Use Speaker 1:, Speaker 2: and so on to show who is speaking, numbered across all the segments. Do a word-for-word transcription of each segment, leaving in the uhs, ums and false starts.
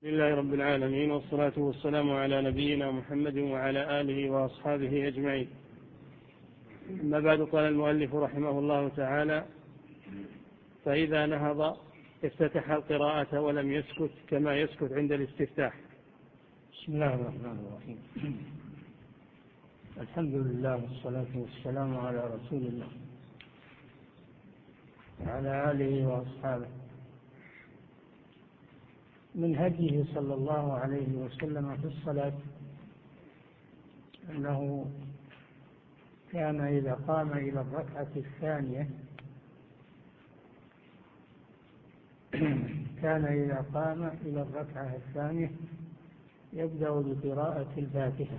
Speaker 1: الحمد لله رب العالمين، والصلاة والسلام على نبينا محمد وعلى آله وأصحابه أجمعين. أما بعد، قال المؤلف رحمه الله تعالى: فإذا نهض افتتح القراءة ولم يسكت كما يسكت عند الاستفتاح.
Speaker 2: بسم الله الرحمن الرحيم. الحمد لله والصلاة والسلام على رسول الله وعلى آله وأصحابه. من هديه صلى الله عليه وسلم في الصلاة أنه كان إذا قام إلى الركعة الثانية كان إذا قام إلى الركعة الثانية يبدأ بقراءة الفاتحة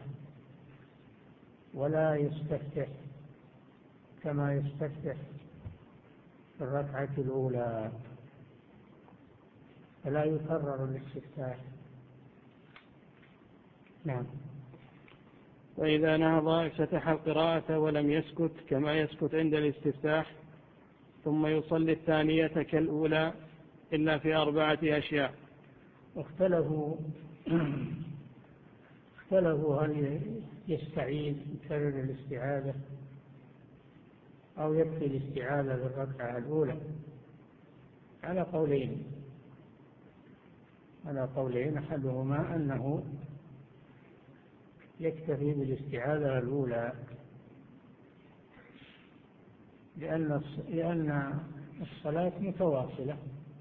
Speaker 2: ولا يستفتح كما يستفتح في الركعة الأولى، فلا يكرر الاستفتاح. نعم.
Speaker 1: وإذا نهض افتتح القراءة ولم يسكت كما يسكت عند الاستفتاح، ثم يصلي الثانية كالأولى إلا في أربعة أشياء.
Speaker 2: واختلفوا اختلفوا هل يستعيد يكرر الاستعاذة أو يكفي الاستعاذة بالركعة الأولى، على قولين على قولين أحدهما أنه يكتفي بالاستعاذة الأولى لأن لأن الصلاة متواصلة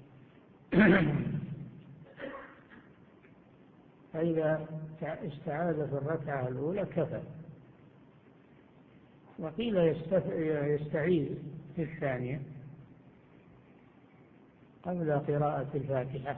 Speaker 2: فإذا استعاذ في الركعة الأولى كفى. وقيل يستعيذ في الثانية قبل قراءة الفاتحة.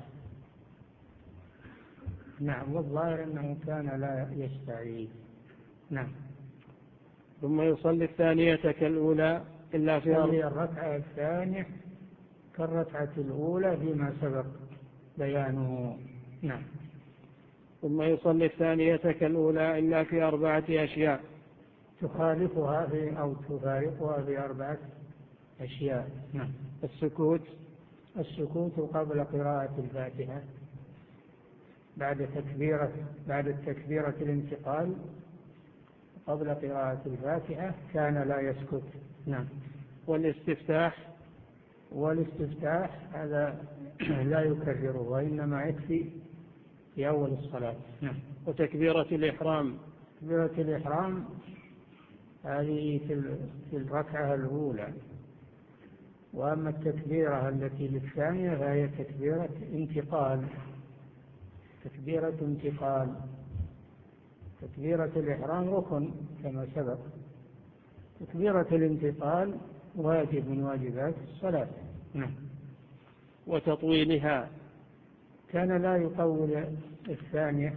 Speaker 2: نعم، والظاهر أنه كان لا يستعيذ. نعم.
Speaker 1: ثم يصلي الثانية كالأولى إلا في
Speaker 2: يصلي الركعة الثانية كالركعة الأولى فيما سبق بيانه. نعم.
Speaker 1: ثم يصلي الثانية كالأولى إلا في أربعة أشياء
Speaker 2: تخالفها في أو تفارقها في أربعة أشياء. نعم.
Speaker 1: السكوت
Speaker 2: السكوت قبل قراءة الفاتحة بعد تكبيرة بعد التكبيرة الانتقال قبل قراءة الفاتحة كان لا يسكت. نعم.
Speaker 1: والاستفتاح
Speaker 2: والاستفتاح هذا لا يكرره وإنما يكفي في أول الصلاة. نعم.
Speaker 1: وتكبيرة الإحرام
Speaker 2: تكبيرة الإحرام هذه في الركعة الأولى، وأما التكبيرة التي للثانية فهي تكبيرة انتقال تكبيرة انتقال تكبيرة الإحرام ركن كما سبق. تكبيرة الانتقال واجب من واجبات الصلاة. نعم.
Speaker 1: وتطويلها
Speaker 2: كان لا يطول الثانية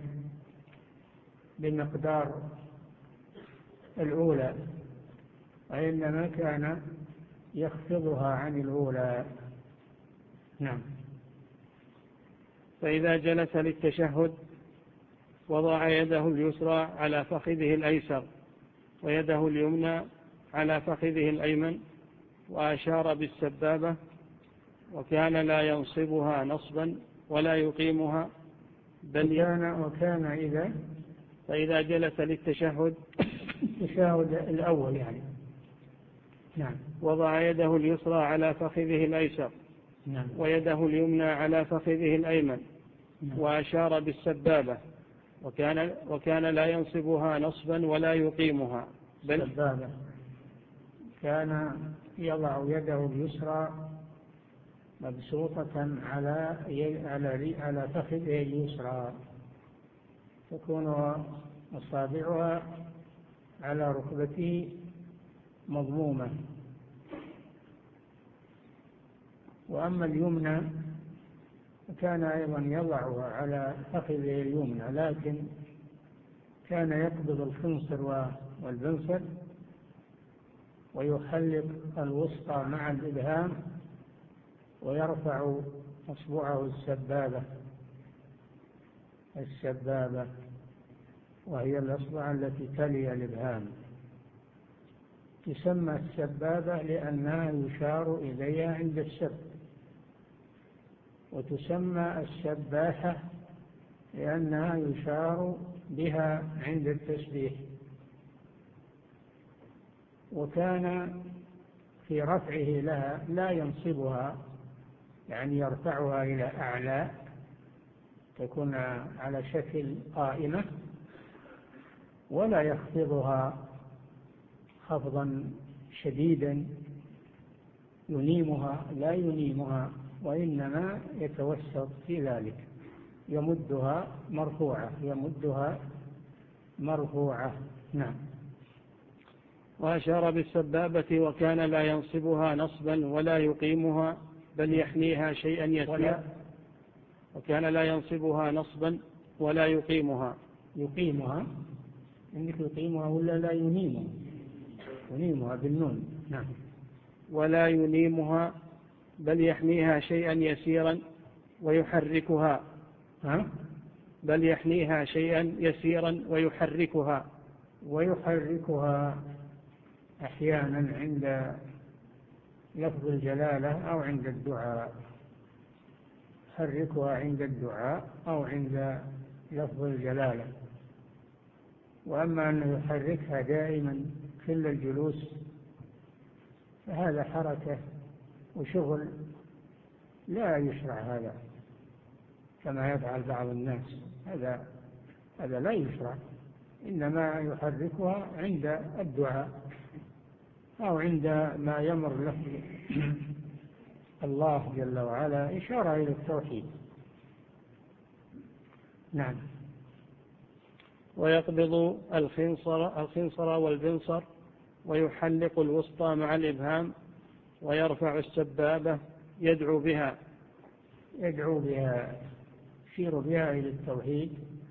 Speaker 2: بمقدار الأولى، وإنما كان يخفضها عن الأولى. نعم.
Speaker 1: فإذا جلس للتشهد وضع يده اليسرى على فخذه الأيسر ويده اليمنى على فخذه الأيمن وأشار بالسبابة، وكان لا ينصبها نصبا ولا يقيمها بل
Speaker 2: كان وكان إذا
Speaker 1: فإذا جلس للتشهد
Speaker 2: التشهد الأول يعني نعم
Speaker 1: وضع يده اليسرى على فخذه الأيسر
Speaker 2: نعم
Speaker 1: ويده اليمنى على فخذه الأيمن
Speaker 2: نعم
Speaker 1: وأشار بالسبابة، وكان وكان لا ينصبها نصبا ولا يقيمها بل
Speaker 2: السبابة كان يضع يده اليسرى مبسوطة على على على فخذه اليسرى، تكون أصابعها على ركبته مضمومة. وأما اليمنى كان أيضا يضعها على فخذه اليمنى، لكن كان يقبض الخنصر والبنصر ويحلق الوسطى مع الإبهام ويرفع أصبعه السبابة السبابة وهي الأصبع التي تلي الإبهام. تسمى السبابة لأنها يشار إليها عند السب، وتسمى السباحة لأنها يشار بها عند التسبيح. وكان في رفعه لها لا ينصبها، يعني يرفعها إلى أعلى تكون على شكل قائمة، ولا يخفضها خفضا شديدا ينيمها، لا ينيمها، وإنما يتوسط في ذلك، يمدها مرفوعة يمدها مرفوعة. نعم.
Speaker 1: وأشار بالسبابة وكان لا ينصبها نصبا ولا يقيمها بل يحنيها شيئا يسيرا. وكان لا ينصبها نصبا ولا يقيمها.
Speaker 2: يقيمها إنك يقيمها ولا لا ينيمها؟ ينيمها بالنون. نعم.
Speaker 1: ولا ينيمها بل يحنيها شيئا يسيرا ويحركها.
Speaker 2: ها؟
Speaker 1: بل يحنيها شيئا يسيرا ويحركها.
Speaker 2: ويحركها أحيانا عند لفظ الجلالة أو عند الدعاء. يحركها عند الدعاء أو عند لفظ الجلالة. وأما أنه يحركها دائما كل الجلوس فهذا حركة وشغل لا يشرع هذا كما يفعل بعض الناس، هذا هذا لا يشرع. إنما يحركها عند الدعاء أو عند ما يمر له الله جل وعلا إشارة إلى التوحيد. نعم.
Speaker 1: ويقبض الخنصر, الخنصر والبنصر ويحلق الوسطى مع الإبهام ويرفع السبابة يدعو بها.
Speaker 2: يدعو بها يشير بها إلى التوحيد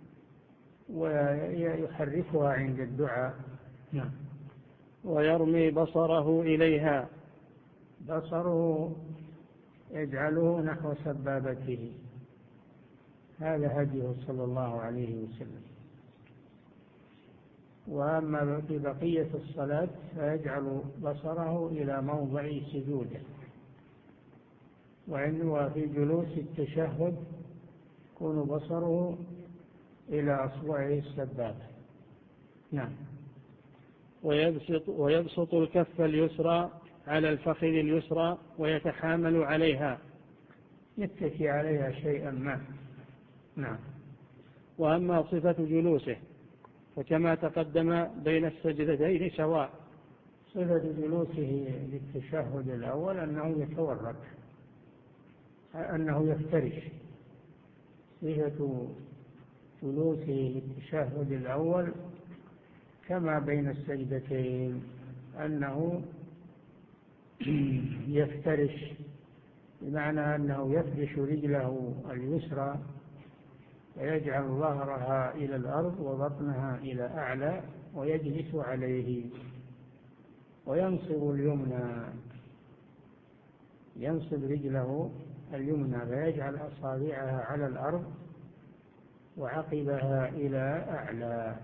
Speaker 2: ويحركها عند الدعاء. نعم.
Speaker 1: ويرمي بصره إليها.
Speaker 2: بصره يجعله نحو سبابته، هذا هديه صلى الله عليه وسلم. وأما في بقية الصلاة فيجعل بصره إلى موضع سجوده. وعنده في جلوس التشهد يكون بصره إلى أصبعه السبابة. نعم.
Speaker 1: ويبسط, ويبسط الكف اليسرى على الفخذ اليسرى ويتحامل عليها،
Speaker 2: يتكي عليها شيئا ما. نعم.
Speaker 1: وأما صفة جلوسه فكما تقدم بين السجدتين سواء.
Speaker 2: صفة جلوسه للتشهد الأول أنه يتورك، أنه يفترش. صفة جلوسه للتشهد الأول كما بين السجدتين أنه يفترش، بمعنى أنه يفرش رجله اليسرى ويجعل ظهرها إلى الأرض وبطنها إلى أعلى ويجلس عليه، وينصب اليمنى ينصب رجله اليمنى فيجعل أصابعها على الأرض وعقبها إلى أعلى،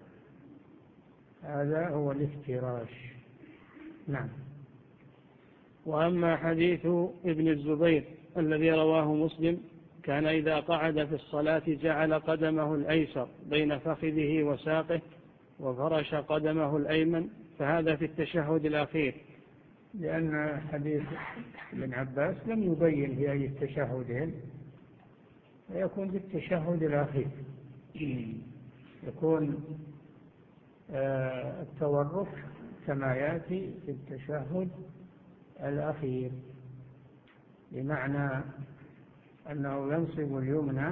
Speaker 2: هذا هو الافتراش. نعم.
Speaker 1: وأما حديث ابن الزبير الذي رواه مسلم كان إذا قعد في الصلاة جعل قدمه الأيسر بين فخذه وساقه وفرش قدمه الأيمن، فهذا في التشهد الأخير.
Speaker 2: لأن حديث ابن عباس لم يبين في أي التشهدين، ويكون في التشهد الأخير يكون التورك كما يأتي في التشهد الأخير، بمعنى أنه ينصب اليمنى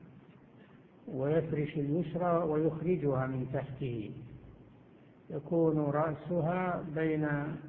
Speaker 2: ويفرش اليسرى ويخرجها من تحته، يكون رأسها بين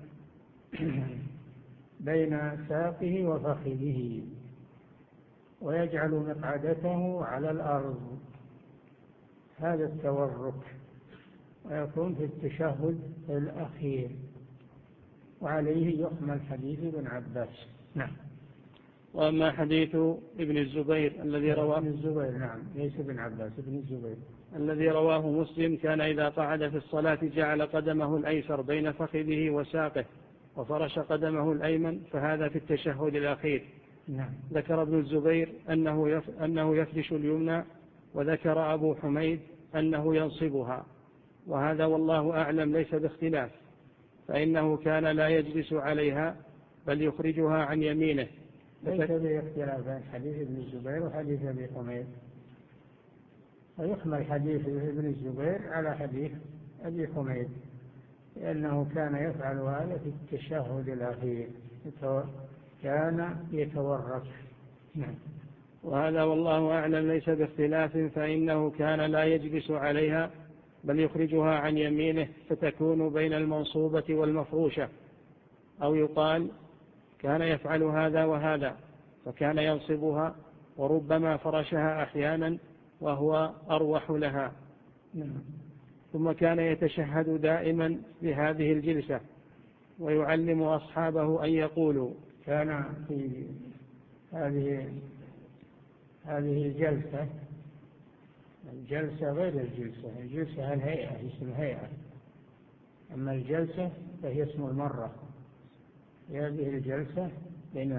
Speaker 2: بين ساقه وفخذه، ويجعل مقعدته على الأرض، هذا التورك، ويكون في التشهد الأخير، وعليه يحمل حديث ابن عباس. نعم.
Speaker 1: وأما حديث ابن الزبير الذي رواه
Speaker 2: ابن الزبير نعم ليس ابن عباس، ابن الزبير
Speaker 1: الذي رواه مسلم كان إذا قعد في الصلاة جعل قدمه الأيسر بين فخذه وساقه وفرش قدمه الأيمن، فهذا في التشهد الأخير.
Speaker 2: نعم.
Speaker 1: ذكر ابن الزبير أنه, يف... أنه يفرش اليمنى وذكر أبو حميد أنه ينصبها، وهذا والله أعلم ليس باختلاف، فإنه كان لا يجلس عليها بل يخرجها عن يمينه.
Speaker 2: ليس باختلاف بين حديث ابن الزبير وحديث أبي حميد، ويحمل حديث ابن الزبير على حديث أبي حميد، لأنه كان يفعل هذا في التشهد الأخير، كان يتورك. نعم.
Speaker 1: وهذا والله أعلم ليس باختلاف، فإنه كان لا يجلس عليها بل يخرجها عن يمينه، فتكون بين المنصوبة والمفروشة، أو يقال كان يفعل هذا وهذا، فكان ينصبها وربما فرشها أحيانا وهو أروح لها. ثم كان يتشهد دائما بهذه الجلسة ويعلم أصحابه أن يقولوا.
Speaker 2: كان في هذه هذه الجلسة الجلسة غير الجلسة، الجلسة الهيئة، اسم الهيئة، أما الجلسة فهي اسم المرة. هذه الجلسة بين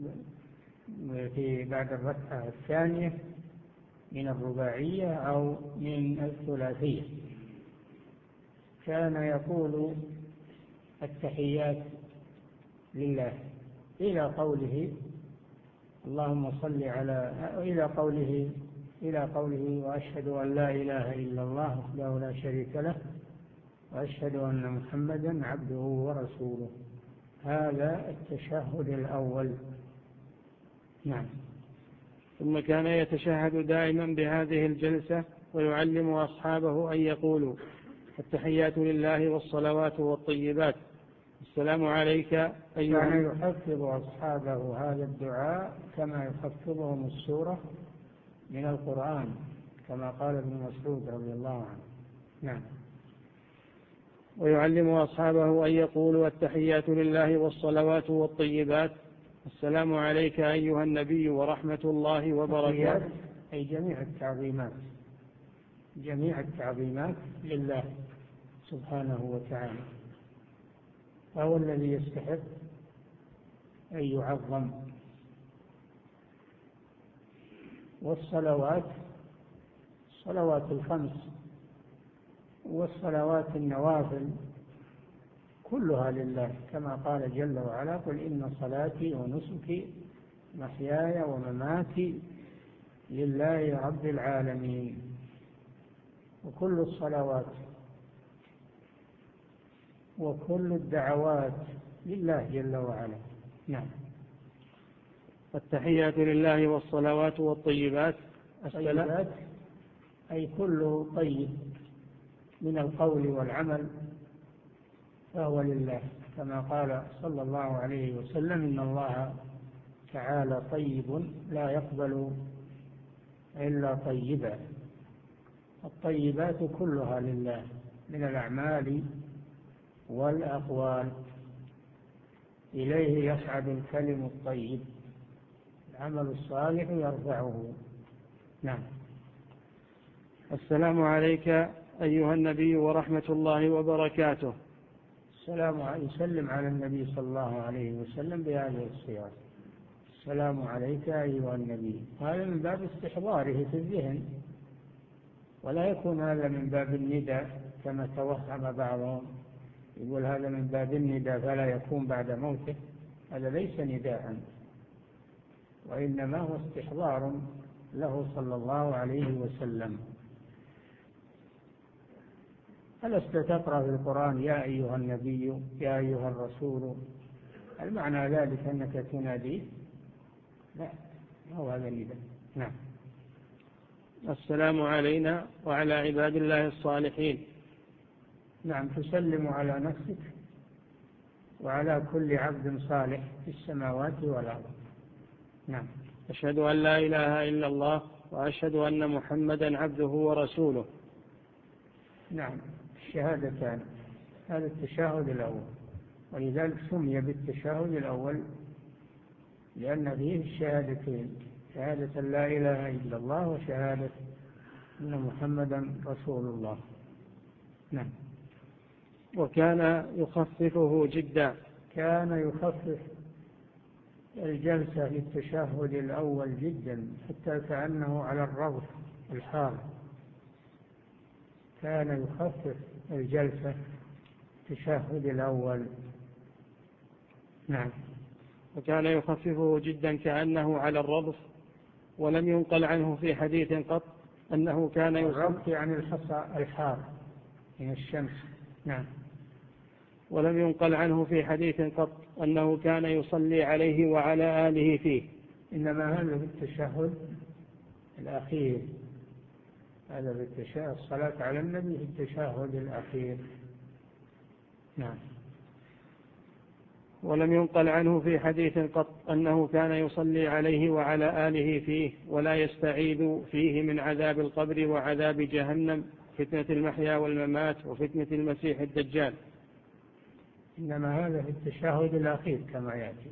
Speaker 2: في بعد الركعة الثانية من الرباعية أو من الثلاثية، كان يقول التحيات لله إلى قوله اللهم صل على إلى قوله إلى قوله وأشهد أن لا إله إلا الله وحده لا شريك له وأشهد أن محمدا عبده ورسوله. هذا التشهد الأول. نعم.
Speaker 1: ثم كان يتشهد دائما بهذه الجلسة ويعلم أصحابه أن يقولوا التحيات لله والصلوات والطيبات السلام عليك أيها.
Speaker 2: كان يحفظ أصحابه هذا الدعاء كما يحفظهم السورة من القرآن، كما قال ابن مسعود رضي الله عنه. نعم.
Speaker 1: ويعلم أصحابه أن يقولوا التحيات لله والصلوات والطيبات السلام عليك أيها النبي ورحمة الله وبركاته،
Speaker 2: أي جميع التعظيمات، جميع التعظيمات لله سبحانه وتعالى، فهو الذي يستحق أن يعظم. والصلوات الصلوات الخمس والصلوات النوافل كلها لله، كما قال جل وعلا قل إن صلاتي ونسكي محياي ومماتي لله رب العالمين. وكل الصلوات وكل الدعوات لله جل وعلا. نعم.
Speaker 1: التحيات لله والصلوات والطيبات
Speaker 2: الطيبات أي كل طيب من القول والعمل فهو لله، كما قال صلى الله عليه وسلم إن الله تعالى طيب لا يقبل إلا طيبا. الطيبات كلها لله من الأعمال والأقوال، إليه يصعد الكلم الطيب، العمل الصالح يرفعه. نعم.
Speaker 1: السلام عليك أيها النبي ورحمة الله وبركاته.
Speaker 2: السلام يسلم على النبي صلى الله عليه وسلم بهذه الصيغة، السلام عليك أيها النبي. هذا من باب استحضاره في الذهن، ولا يكون هذا من باب النداء كما توهم بعضهم، يقول هذا من باب النداء فلا يكون بعد موته. هذا ليس نداء، وإنما هو استحضار له صلى الله عليه وسلم. ألست تقرأ في القرآن يا أيها النبي يا أيها الرسول؟ هل معنى ذلك أنك تناديه؟ لا، هو هذا النداء. نعم.
Speaker 1: السلام علينا وعلى عباد الله الصالحين.
Speaker 2: نعم، تسلم على نفسك وعلى كل عبد صالح في السماوات والأرض. نعم.
Speaker 1: أشهد أن لا إله إلا الله وأشهد أن محمدا عبده ورسوله.
Speaker 2: نعم، الشهادتان، هذا التشهد الأول، ولذلك سمي بالتشهد الأول لأن فيه الشهادتين، شهادة لا إله إلا الله وشهادة أن محمدا رسول الله. نعم.
Speaker 1: وكان يخففه جدا،
Speaker 2: كان يخفف الجلسة في التشهد الأول جدا، حتى كأنه على الرغف الحار كان يخفف الجلسة في التشهد الأول. نعم.
Speaker 1: وكان يخففه جدا كأنه على الرضف، ولم ينقل عنه في حديث قط أنه كان
Speaker 2: الرضف يعني الحصى الحار من الشمس. نعم.
Speaker 1: ولم ينقل عنه في حديث قط أنه كان يصلي عليه وعلى آله فيه،
Speaker 2: إنما هذا في التشهد الأخير، هذا في التشهد الصلاة على النبي في التشهد الأخير. نعم.
Speaker 1: ولم ينقل عنه في حديث قط أنه كان يصلي عليه وعلى آله فيه ولا يستعيذ فيه من عذاب القبر وعذاب جهنم، فتنة المحيا والممات وفتنة المسيح الدجال.
Speaker 2: إنما هذا في التشهد الأخير كما يأتي.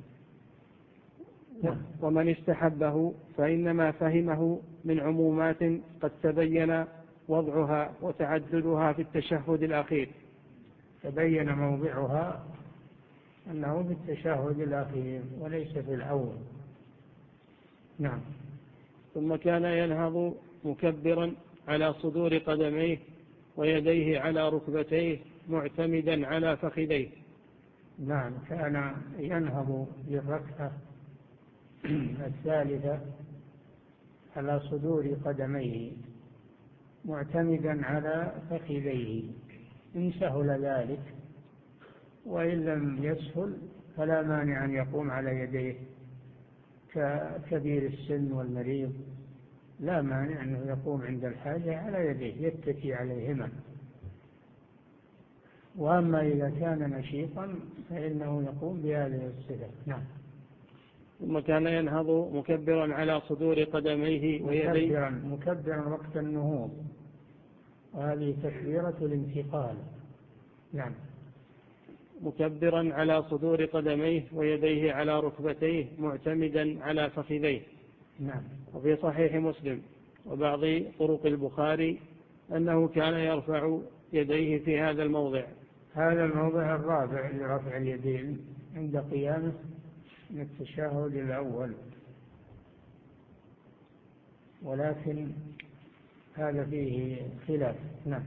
Speaker 1: ومن استحبه فإنما فهمه من عمومات قد تبين وضعها وتعددها في التشهد الأخير.
Speaker 2: تبين موضعها أنه في التشهد الأخير وليس في الأول. نعم.
Speaker 1: ثم كان ينهض مكبرا على صدور قدميه ويديه على ركبتيه معتمدا على فخذيه.
Speaker 2: نعم. كان ينهض بالركعة الثالثة على صدور قدميه معتمدا على فخذيه، إن سهل ذلك، وإن لم يسهل فلا مانع أن يقوم على يديه ككبير السن والمريض، لا مانع أنه يقوم عند الحاجة على يديه يتكي عليهما. وأما إذا كان نشيطا فإنه يقوم بهذه الصفة. نعم.
Speaker 1: ثم كان ينهض مكبرا على صدور قدميه ويديه
Speaker 2: مكبرا, مكبرا وقت النهوض، وهذه تكبيرة الانتقال. نعم.
Speaker 1: مكبرا على صدور قدميه ويديه على ركبتيه معتمدا على فخذيه.
Speaker 2: نعم.
Speaker 1: وفي صحيح مسلم وبعض طرق البخاري أنه كان يرفع يديه في هذا الموضع.
Speaker 2: هذا الموضع الرابع لرفع اليدين عند قيامه من التشهد الأول، ولكن هذا فيه خلاف. نعم.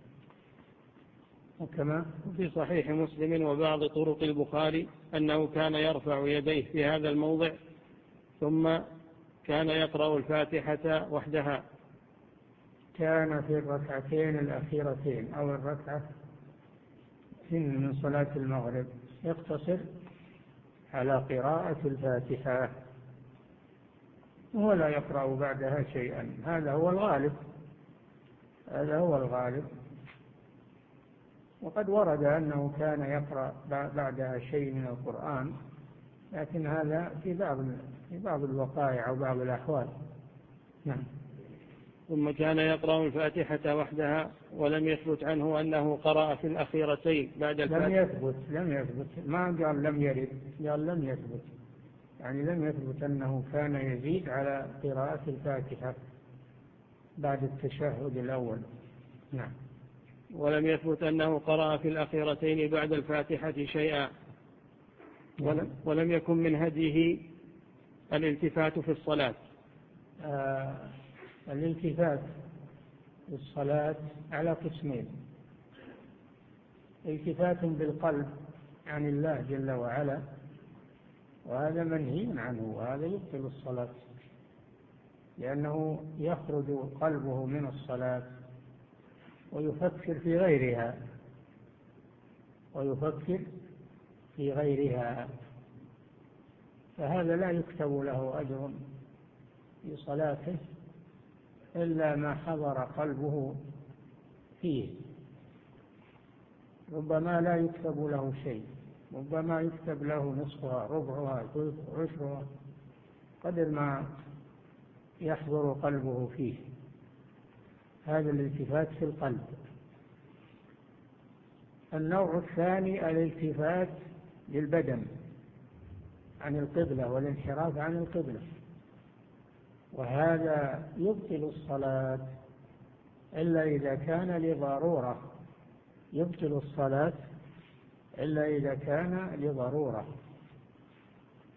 Speaker 2: وكما
Speaker 1: في صحيح مسلم وبعض طرق البخاري أنه كان يرفع يديه في هذا الموضع ثم كان يقرأ الفاتحة وحدها.
Speaker 2: كان في الركعتين الأخيرتين أو الركعة من صلاة المغرب يقتصر على قراءة الفاتحة ولا يقرأ بعدها شيئا، هذا هو الغالب، هذا هو الغالب. وقد ورد أنه كان يقرأ بعدها شيء من القرآن، لكن هذا في بعض في بعض الوقائع أو بعض الأحوال. نعم.
Speaker 1: ثم كان يقرأ الفاتحة وحدها، ولم يثبت عنه أنه قرأ في الأخيرتين بعد الفاتحة.
Speaker 2: لم يثبت لم يثبت ما قال لم يرد، قال لم يثبت، يعني لم يثبت أنه كان يزيد على قراءة الفاتحة بعد التشهد الأول. نعم.
Speaker 1: ولم يثبت أنه قرأ في الأخيرتين بعد الفاتحة شيئا. ولم, ولم يكن من هديه الالتفات في الصلاة.
Speaker 2: آه الالتفات في الصلاة على قسمين: التفات بالقلب عن الله جل وعلا، وهذا منهي عنه، وهذا يبطل الصلاة، لأنه يخرج قلبه من الصلاة ويفكر في غيرها ويفكر في غيرها فهذا لا يكتب له أجر في صلاته إلا ما حضر قلبه فيه. ربما لا يكتب له شيء، ربما يكتب له نصفها، ربعها، عشرها، قدر ما يحضر قلبه فيه. هذا الالتفات في القلب. النوع الثاني الالتفات للبدن عن القبلة والانحراف عن القبلة، وهذا يبطل الصلاة إلا إذا كان لضرورة، يبطل الصلاة إلا إذا كان لضرورة.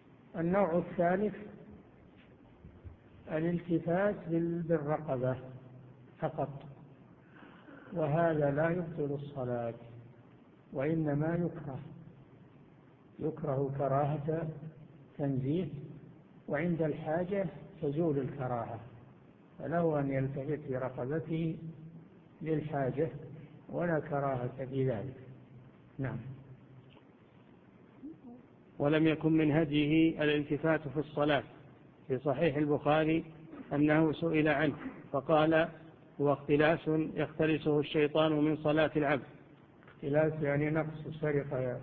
Speaker 2: النوع الثالث الالتفات بالرقبة فقط، وهذا لا يبطل الصلاة، وإنما يكره يكره كراهة تنزيه، وعند الحاجة تزول الكراهة، فله أن يلتفت برقبته للحاجة ولا كراهة في ذلك. نعم.
Speaker 1: ولم يكن من هديه الالتفات في الصلاة. في صحيح البخاري أنه سئل عنه فقال: هو اختلاس يختلسه الشيطان من صلاة العبد.
Speaker 2: اختلاس يعني نقص، سرقة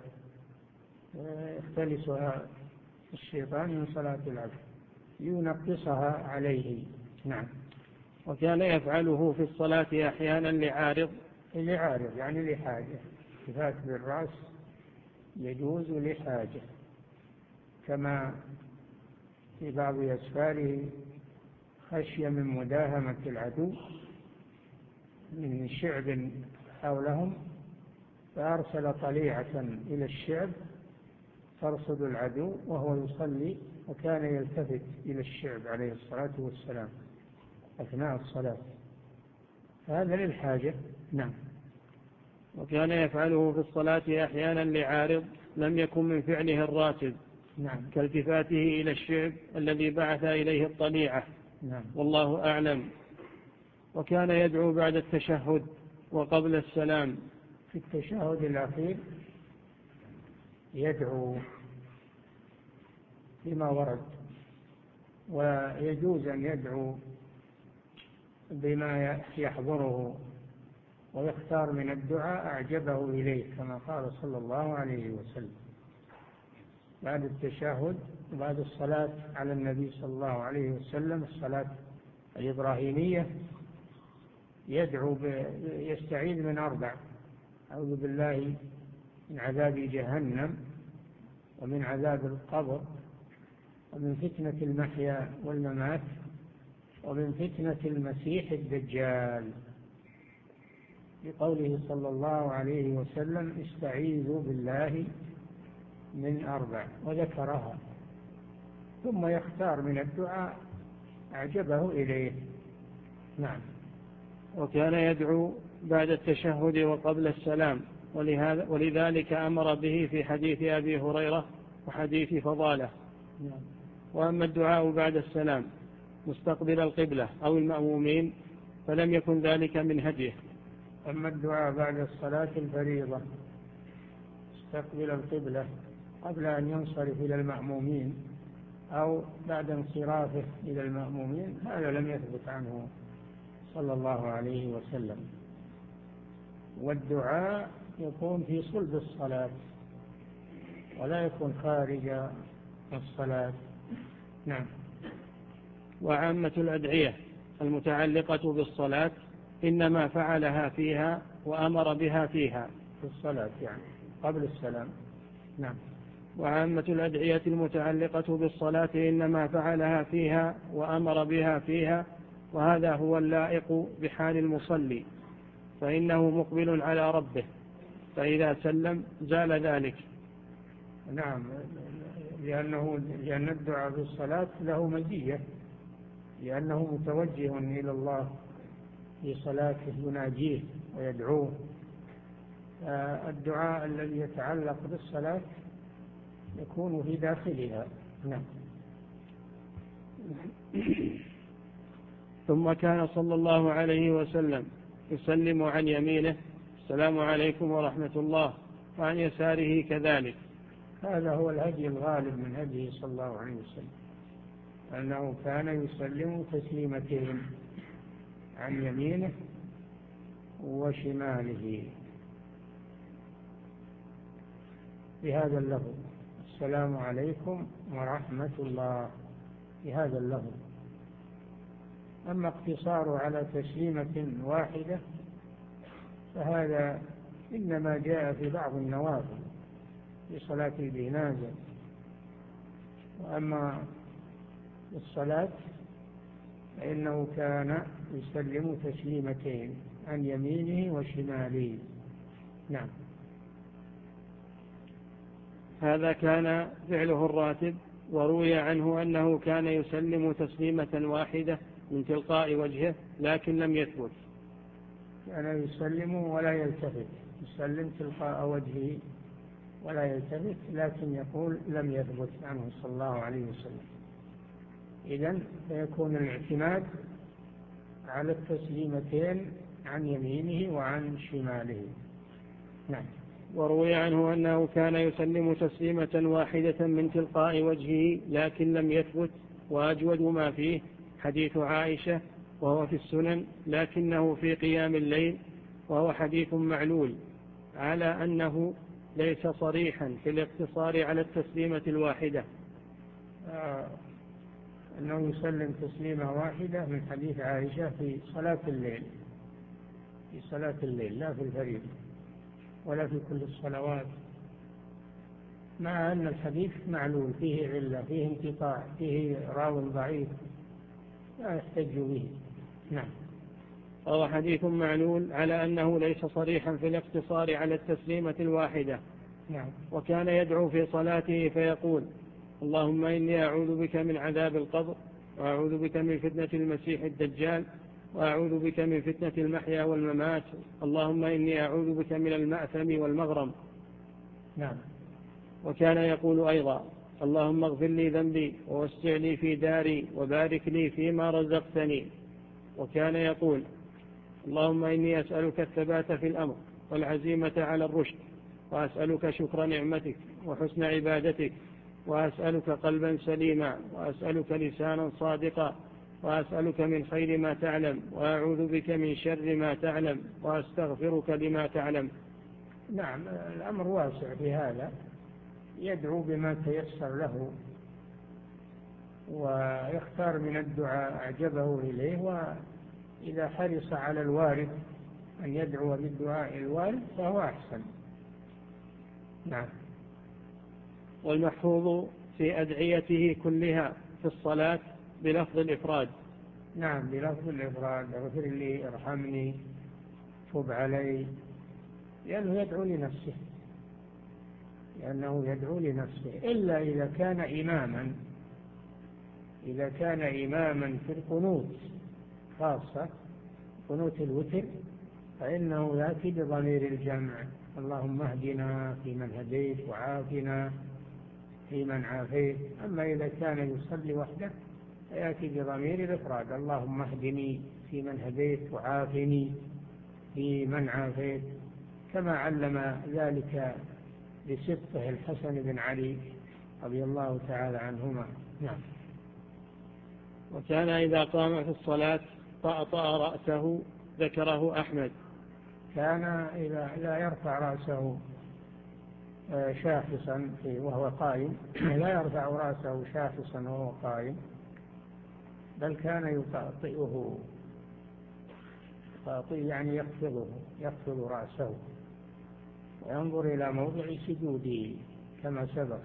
Speaker 2: يختلسها الشيطان من صلاة العبد، ينقصها عليه. نعم.
Speaker 1: وكان يفعله في الصلاة أحيانا لعارض.
Speaker 2: لعارض يعني لحاجة، التفات بالرأس يجوز لحاجة، كما في بعض أسفاره خشية من مداهمة العدو من شعب حولهم، فأرسل طليعة إلى الشعب ترصد العدو وهو يصلي، وكان يلتفت إلى الشعب عليه الصلاة والسلام أثناء الصلاة، هذا للحاجة. نعم.
Speaker 1: وكان يفعله في الصلاة أحيانا لعارض لم يكن من فعله الراتب.
Speaker 2: نعم.
Speaker 1: كالتفاته إلى الشعب الذي بعث إليه الطليعة.
Speaker 2: نعم.
Speaker 1: والله أعلم. وكان يدعو بعد التشهد وقبل السلام.
Speaker 2: في التشهد الأخير يدعو بما ورد، ويجوز أن يدعو بما يحضره ويختار من الدعاء أعجبه إليه، كما قال صلى الله عليه وسلم بعد التشهد وبعد الصلاة على النبي صلى الله عليه وسلم، الصلاة الإبراهيمية، يدعو يستعيذ من أربع: أعوذ بالله من عذاب جهنم، ومن عذاب القبر، ومن فتنة المحيا والممات، ومن فتنة المسيح الدجال، بقوله صلى الله عليه وسلم: استعيذوا بالله من أربع، وذكرها، ثم يختار من الدعاء أعجبه إليه. نعم.
Speaker 1: وكان يدعو بعد التشهد وقبل السلام، ولهذا ولذلك أمر به في حديث أبي هريرة وحديث فضالة.
Speaker 2: نعم.
Speaker 1: وأما الدعاء بعد السلام مستقبل القبلة أو المأمومين فلم يكن ذلك من هديه.
Speaker 2: أما الدعاء بعد الصلاة الفريضة مستقبل القبلة قبل أن ينصرف إلى المأمومين أو بعد انصرافه إلى المأمومين، هذا لم يثبت عنه صلى الله عليه وسلم. والدعاء يكون في صلب الصلاة ولا يكون خارج الصلاة. نعم.
Speaker 1: وعامة الأدعية المتعلقة بالصلاة إنما فعلها فيها وأمر بها فيها.
Speaker 2: في الصلاة يعني قبل السلام. نعم.
Speaker 1: وعامة الأدعية المتعلقة بالصلاة إنما فعلها فيها وأمر بها فيها، وهذا هو اللائق بحال المصلي، فإنه مقبل على ربه، فإذا سلم زال ذلك.
Speaker 2: نعم. لأنه لأن الدعاء في الصلاة له مزية، لأنه متوجه إلى الله في صلاته، يناجيه ويدعوه. الدعاء الذي يتعلق بالصلاة يكون في داخلها. نعم.
Speaker 1: ثم كان صلى الله عليه وسلم يسلم عن يمينه: السلام عليكم ورحمة الله، وعن يساره كذلك.
Speaker 2: هذا هو الهدي الغالب من هديه صلى الله عليه وسلم، أنه كان يسلم تسليمتين عن يمينه وشماله بهذا اللفظ: السلام عليكم ورحمة الله، بهذا اللفظ. أما اقتصاره على تسليمة واحدة فهذا إنما جاء في بعض النوافل في صلاة الجنازة، وأما الصلاة فإنه كان يسلم تسليمتين عن يمينه وشماله. نعم.
Speaker 1: هذا كان فعله الراتب، وروي عنه أنه كان يسلم تسليمة واحدة من تلقاء وجهه لكن لم يثبت.
Speaker 2: كان يسلم ولا يلتفت، يسلم تلقاء وجهه ولا يلتفت، لكن يقول لم يثبت عنه صلى الله عليه وسلم. إذن فيكون الاعتماد على التسليمتين عن يمينه وعن شماله. نعم.
Speaker 1: وروي عنه أنه كان يسلم تسليمة واحدة من تلقاء وجهه لكن لم يثبت، وأجود ما فيه حديث عائشة وهو في السنن لكنه في قيام الليل، وهو حديث معلول على أنه ليس صريحا في الاقتصار على التسليمة الواحدة.
Speaker 2: آه أنه يسلم تسليمة واحدة من حديث عائشة في صلاة الليل، في صلاة الليل لا في الفريضة ولا في كل الصلوات، مع أن الحديث معلول فيه علة، فيه انقطاع، فيه راو ضعيف لا يحتج به. نعم.
Speaker 1: وهو حديث معلول على أنه ليس صريحا في الاقتصار على التسليمة الواحدة.
Speaker 2: نعم.
Speaker 1: وكان يدعو في صلاته فيقول: اللهم إني أعوذ بك من عذاب القبر، وأعوذ بك من فتنة المسيح الدجال، وأعوذ بك من فتنة المحيا والممات، اللهم إني أعوذ بك من المأثم والمغرم.
Speaker 2: نعم.
Speaker 1: وكان يقول أيضا: اللهم اغفر لي ذنبي ووسع لي في داري وبارك لي فيما رزقتني. وكان يقول: اللهم إني أسألك الثبات في الأمر والعزيمة على الرشد، وأسألك شكر نعمتك وحسن عبادتك، وأسألك قلبا سليما، وأسألك لسانا صادقا، وأسألك من خير ما تعلم، وأعوذ بك من شر ما تعلم، وأستغفرك لما تعلم.
Speaker 2: نعم. الأمر واسع في هذا، يدعو بما تيسر له ويختار من الدعاء أعجبه إليه، وإذا حرص على الوارد أن يدعو بالدعاء الوارد فهو أحسن. نعم.
Speaker 1: والمحفوظ في أدعيته كلها في الصلاة بلفظ الإفراد.
Speaker 2: نعم، بلفظ الإفراد: اغفر لي، ارحمني، تب علي، لأنه يدعو لنفسه، لأنه يدعو لنفسه إلا إذا كان إماما، إذا كان إماما في القنوت خاصة قنوت الوتر فإنه يأتي بضمير الجمع: اللهم اهدنا فيمن هديت وعافنا فيمن عافيت. أما إذا كان يصلي وحده فيأتي بضمير الإفراد: اللهم اهدني فيمن هديت وعافني فيمن عافيت، كما علم ذلك بسبطه الحسن بن علي رضي الله تعالى عنهما. نعم.
Speaker 1: وكان إذا قام في الصلاة طأطأ رأسه، ذكره أحمد.
Speaker 2: كان إذا لا يرفع رأسه شاخصا وهو قائم، لا يرفع رأسه شاخصا وهو قائم، بل كان يطأطئه، يعني يخفضه، يخفض رأسه وينظر إلى موضع سجوده كما سبق.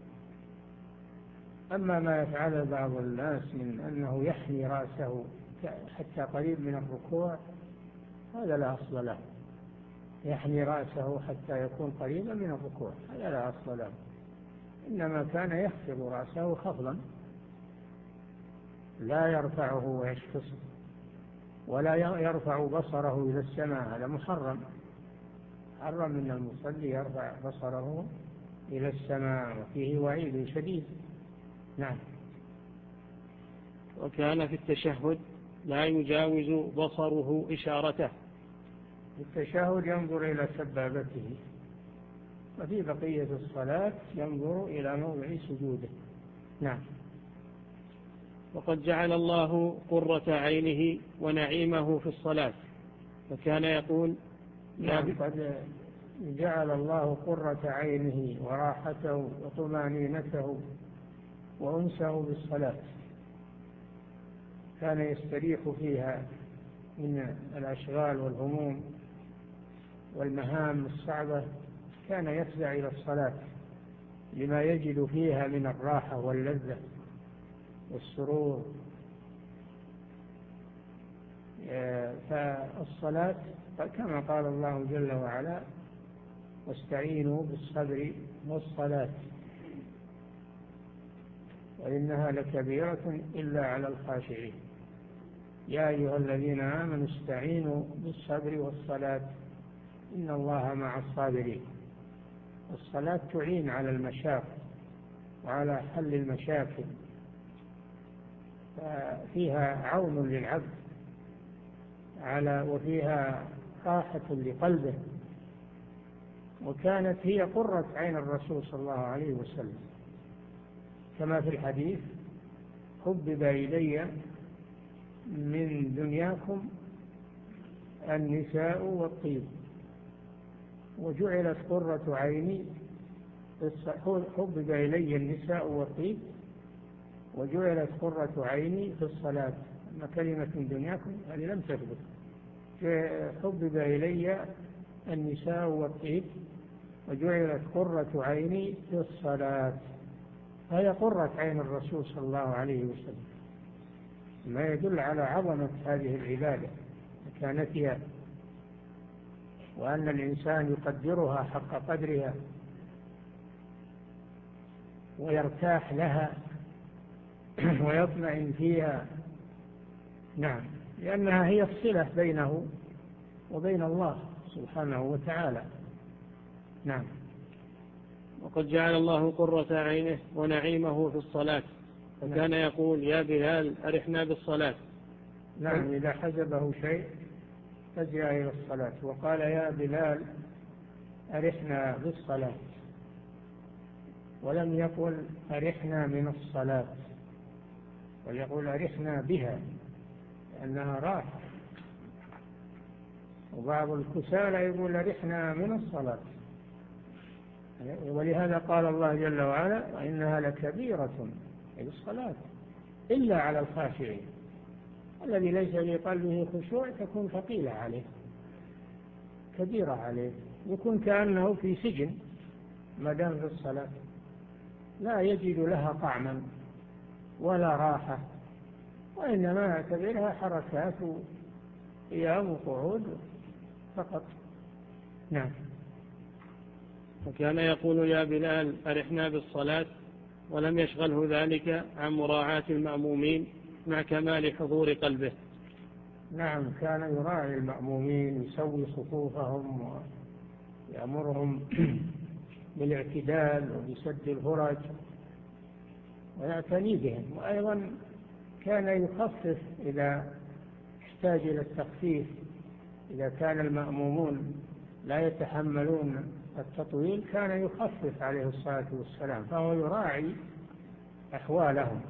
Speaker 2: أما ما يفعل بعض الناس من أنه يحني رأسه حتى قريب من الركوع، هذا لا أصل له. يحني رأسه حتى يكون قريبا من الركوع، هذا لا أصل له. إنما كان يخفض رأسه خفضا، لا يرفعه ويشخصه، ولا يرفع بصره إلى السماء، هذا محرم. حرم من المصلي يرفع بصره إلى السماء، وفيه وعيد شديد. نعم.
Speaker 1: وكان في التشهد لا يجاوز بصره إشارته.
Speaker 2: في التشهد ينظر إلى سبابته، وفي بقية الصلاة ينظر إلى موضع سجوده. نعم.
Speaker 1: وقد جعل الله قرة عينه ونعيمه في الصلاة، فكان يقول:
Speaker 2: نعم، قد جعل الله قرة عينه وراحته وطمانينته وأنسه بالصلاة، كان يستريح فيها من الأشغال والهموم والمهام الصعبة، كان يفزع إلى الصلاة لما يجد فيها من الراحة واللذة والسرور. فالصلاة كما قال الله جل وعلا: واستعينوا بالصبر والصلاة وإنها لكبيرة إلا على الخاشعين. يا أيها الذين آمنوا استعينوا بالصبر والصلاة إن الله مع الصابرين. الصلاة تعين على المشاق وعلى حل المشاكل، فيها عون للعبد على وفيها راحة لقلبه، وكانت هي قرة عين الرسول صلى الله عليه وسلم، كما في الحديث: حبب إلي من دنياكم النساء والطيب وجعلت قرة عيني حبب إلي النساء والطيب وجعلت قرة عيني في الصلاة. أما كلمة من دنياكم هذه لم تثبت. حبب إلي النساء والطيب وجعلت قرة عيني في الصلاة، هي قرة عين الرسول صلى الله عليه وسلم، ما يدل على عظمة هذه العبادة مكانتها، وأن الإنسان يقدرها حق قدرها ويرتاح لها ويطمئن فيها. نعم، لأنها هي الصلة بينه وبين الله سبحانه وتعالى. نعم.
Speaker 1: وقد جعل الله قرة عينه ونعيمه في الصلاة، فكان نعم. يقول: يا بلال أرحنا بالصلاة.
Speaker 2: نعم، إذا حجبه شيء فجاء إلى الصلاة وقال: يا بلال أرحنا بالصلاة، ولم يقل أرحنا من الصلاة، وليقول أرحنا بها لأنها راحة. وبعض الكسالى يقول أرحنا من الصلاة، ولهذا قال الله جل وعلا: وإنها لكبيرة أي الصلاة إلا على الخاشعين. الذي ليس في قلبه خشوع تكون ثقيلة عليه، كبيرة عليه، يكون كأنه في سجن ما دام في الصلاة، لا يجد لها طعما ولا راحة، وإنما يعتبرها حركات قيام وقعود فقط. نعم.
Speaker 1: وكان يقول: يا بلال أرحنا بالصلاة، ولم يشغله ذلك عن مراعاة المأمومين مع كمال حضور قلبه.
Speaker 2: نعم، كان يراعي المأمومين، يسوي صفوفهم ويأمرهم بالاعتدال وبسد الفرج ويعتني بهم، وأيضا كان يخفف إذا احتاج إلى التخفيف، إذا كان المأمومون لا يتحملون التطويل كان يخفف عليه الصلاة والسلام، فهو يراعي أحوالهم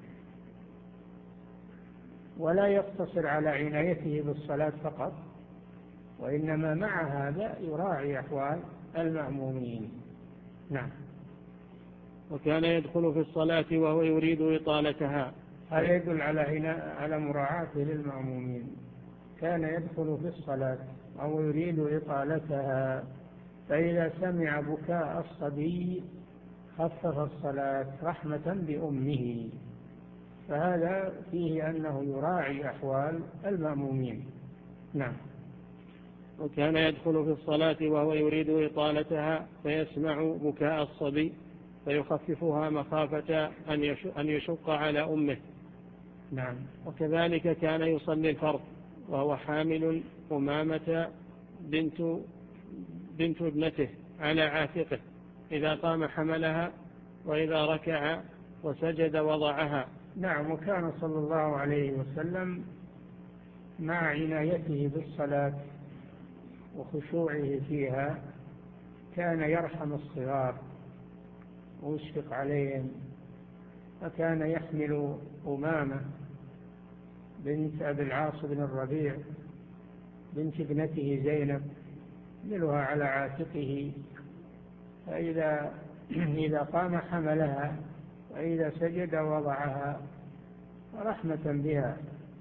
Speaker 2: ولا يقتصر على عنايته بالصلاة فقط، وإنما مع هذا يراعي أحوال المأمومين. نعم.
Speaker 1: وكان يدخل في الصلاة وهو يريد إطالتها.
Speaker 2: هذا يدل على على مراعاته للمأمومين. كان يدخل في الصلاة وهو يريد إطالتها، فإذا سمع بكاء الصبي خفف الصلاة رحمة بأمه، فهذا فيه أنه يراعي أحوال المأمومين. نعم.
Speaker 1: وكان يدخل في الصلاة وهو يريد إطالتها فيسمع بكاء الصبي فيخففها مخافة أن يشق على أمه.
Speaker 2: نعم.
Speaker 1: وكذلك كان يصلي الفرض وهو حامل أمامة بنت بنت ابنته على عاتقه، إذا قام حملها وإذا ركع وسجد وضعها.
Speaker 2: نعم. وكان صلى الله عليه وسلم مع عنايته بالصلاة وخشوعه فيها كان يرحم الصغار ويشفق عليهم، فكان يحمل أمامة بنت أبي العاص بن الربيع بنت ابنته زينب، يحملها على عاتقه، فإذا إذا قام حملها وإذا سجد وضعها رحمة بها.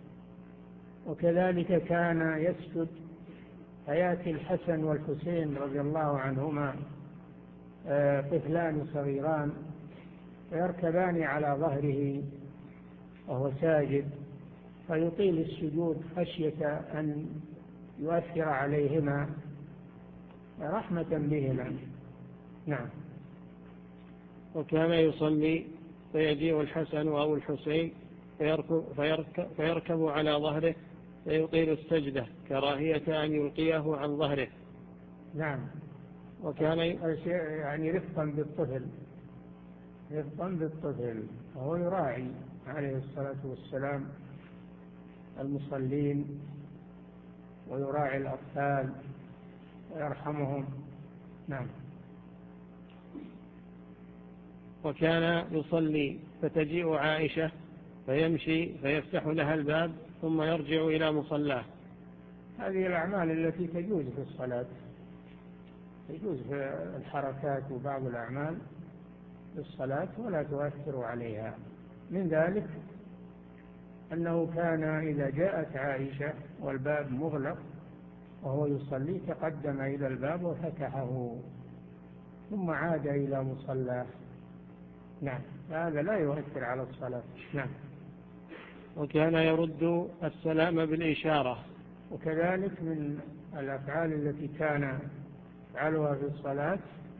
Speaker 2: وكذلك كان يسجد فيأتي الحسن والحسين رضي الله عنهما طفلان صغيران فيركبان على ظهره وهو ساجد، فيطيل السجود خشية أن يؤثر عليهما رحمة بهما. نعم.
Speaker 1: وكان يصلي فيجيء الحسن أو الحسين فيركب, فيركب, فيركب على ظهره فيطيل السجدة كراهية أن يلقيه عن ظهره.
Speaker 2: نعم.
Speaker 1: وكان
Speaker 2: يعني رفقا بالطفل رفقا بالطفل وهو يراعي عليه الصلاة والسلام المصلين ويراعي الأطفال ويرحمهم. نعم.
Speaker 1: وكان يصلي فتجيء عائشة فيمشي فيفتح لها الباب ثم يرجع إلى مصلاه.
Speaker 2: هذه الأعمال التي تجوز في الصلاة، تجوز في الحركات وبعض الأعمال في الصلاة ولا تؤثر عليها. من ذلك أنه كان إذا جاءت عائشة والباب مغلق وهو يصلي تقدم إلى الباب وفتحه ثم عاد إلى مصلاه. نعم. هذا لا يؤثر على الصلاة. نعم.
Speaker 1: وكان يرد السلام بالإشارة.
Speaker 2: وكذلك من الأفعال التي كان يفعلها في الصلاة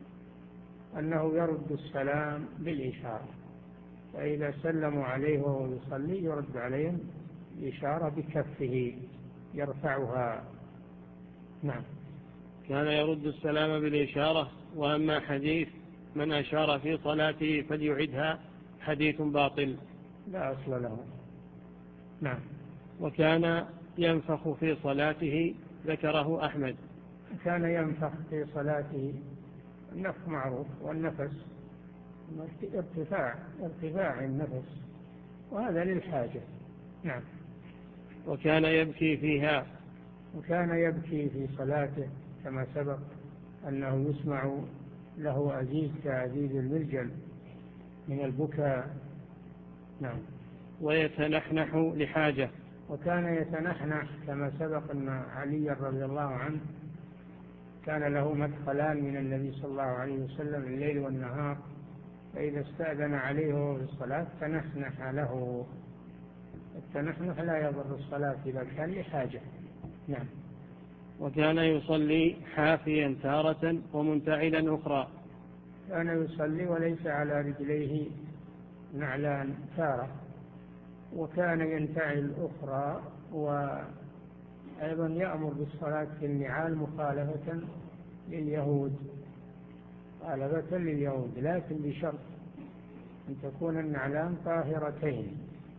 Speaker 2: أنه يرد السلام بالإشارة، فإذا سلموا عليه وهو يصلي يرد عليهم الإشارة بكفه يرفعها. نعم.
Speaker 1: كان يرد السلام بالإشارة. وأما حديث من أشار في صلاته فليعدها حديث باطل
Speaker 2: لا أصل له. نعم.
Speaker 1: وكان ينفخ في صلاته ذكره أحمد.
Speaker 2: كان ينفخ في صلاته، النفخ معروف، والنفس ارتفاع ارتفاع النفس وهذا للحاجة. نعم.
Speaker 1: وكان يبكي فيها.
Speaker 2: وكان يبكي في صلاته كما سبق أنه يسمع له أزيز كأزيز المرجل من البكاء. نعم.
Speaker 1: ويتنحنح لحاجة.
Speaker 2: وكان يتنحنح كما سبق أن علي رضي الله عنه كان له مدخلان من النبي صلى الله عليه وسلم الليل والنهار، فإذا استأذن عليه وهو في الصلاة تنحنح له. التنحنح لا يضر الصلاة إذا كان لحاجة. نعم.
Speaker 1: وكان يصلي حافيا تارة ومنتعلا أخرى.
Speaker 2: كان يصلي وليس على رجليه نعلان تارة، وكان ينتعل أخرى، وأيضا يأمر بالصلاة في النعال مخالفة لليهود مخالفة لليهود لكن بشرط أن تكون النعلان طاهرتين،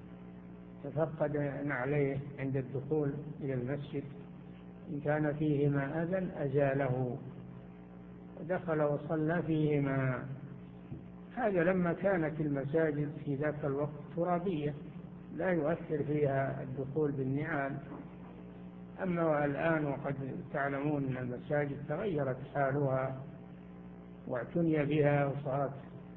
Speaker 2: تفقد نعليه عند الدخول إلى المسجد، إن كان فيهما أذى أزاله ودخل وصلى فيهما. هذا لما كانت المساجد في ذاك الوقت ترابية لا يؤثر فيها الدخول بالنعال. أما الآن وقد تعلمون أن المساجد تغيرت حالها واعتني بها وصارت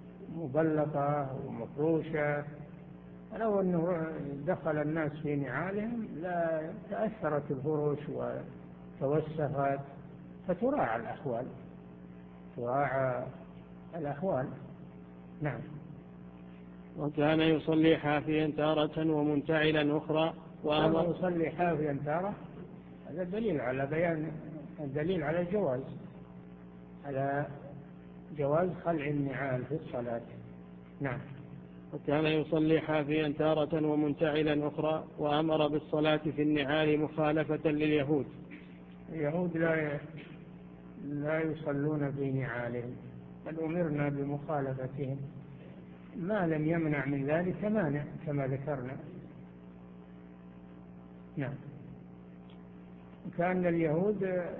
Speaker 2: مبلطة ومفروشة، لو أنه دخل الناس في نعالهم لا تأثرت الفروش وتوسخت، فتراعى الأحوال تراعى الأحوال. نعم.
Speaker 1: وكان يصلي حافيا تارة ومنتعلا أخرى.
Speaker 2: وأما يصلي حافيا تارة هذا دليل على بيان الدليل على الجواز، على جواز خلع النعال في الصلاة. نعم.
Speaker 1: وكان يصلي حافيا تارة ومنتعلا أخرى. وأمر بالصلاة في النعال مخالفة لليهود.
Speaker 2: اليهود لا لا يصلون في نعالهم، بل أمرنا بمخالفتهم ما لم يمنع من ذلك مانع كما ذكرنا. نعم. كان اليهود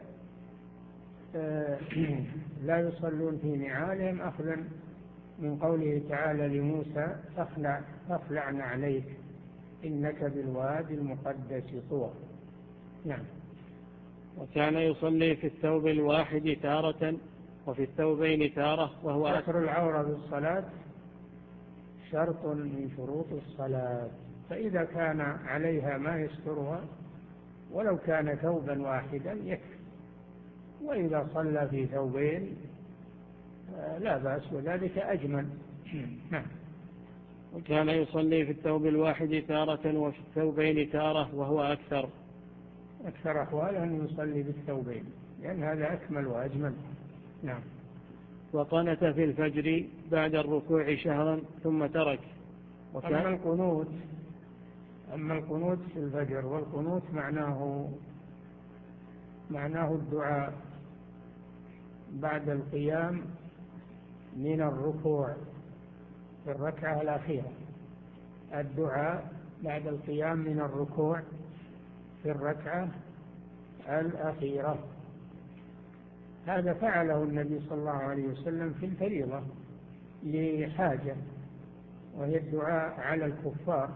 Speaker 2: لا يصلون في نعالهم أخذا من قوله تعالى لموسى فاخلع فاخلعن عليك إنك بالوادي المقدس طوى. نعم.
Speaker 1: وكان يصلي في الثوب الواحد تارة وفي الثوبين تارة. وهو
Speaker 2: ستر العورة بالصلاة شرط من شروط الصلاة، فإذا كان عليها ما يسترها ولو كان ثوبا واحدا يكفي، وإذا صلى في ثوبين لا بأس وذلك أجمل. نعم.
Speaker 1: وكان يصلي في الثوب الواحد تارة وفي الثوبين تارة وهو أكثر
Speaker 2: أكثر أحواله أن يصلي بالثوبين لأن هذا أكمل وأجمل. نعم.
Speaker 1: وقنت في الفجر بعد الركوع شهرا ثم ترك.
Speaker 2: وكان القنوت أما القنوت في الفجر، والقنوت معناه معناه الدعاء بعد القيام من الركوع في الركعة الأخيرة، الدعاء بعد القيام من الركوع في الركعة الأخيرة. هذا فعله النبي صلى الله عليه وسلم في الفريضة لحاجة، وهي الدعاء على الكفار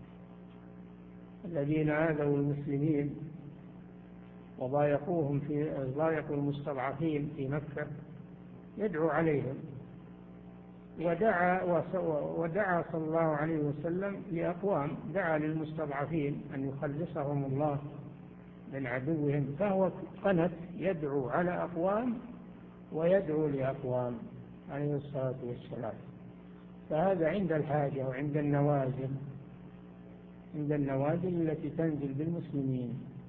Speaker 2: الذين آذوا المسلمين وضايقوهم في ضايقوا المستضعفين في مكة، يدعو عليهم. ودعا ودعا صلى الله عليه وسلم لأقوام، دعا للمستضعفين أن يخلصهم الله من عدوهم، فهو قنت يدعو على أقوام ويدعو لأقوام عليه الصلاة والسلام. فهذا عند الحاجة وعند النوازل، عند النوازل التي تنزل بالمسلمين.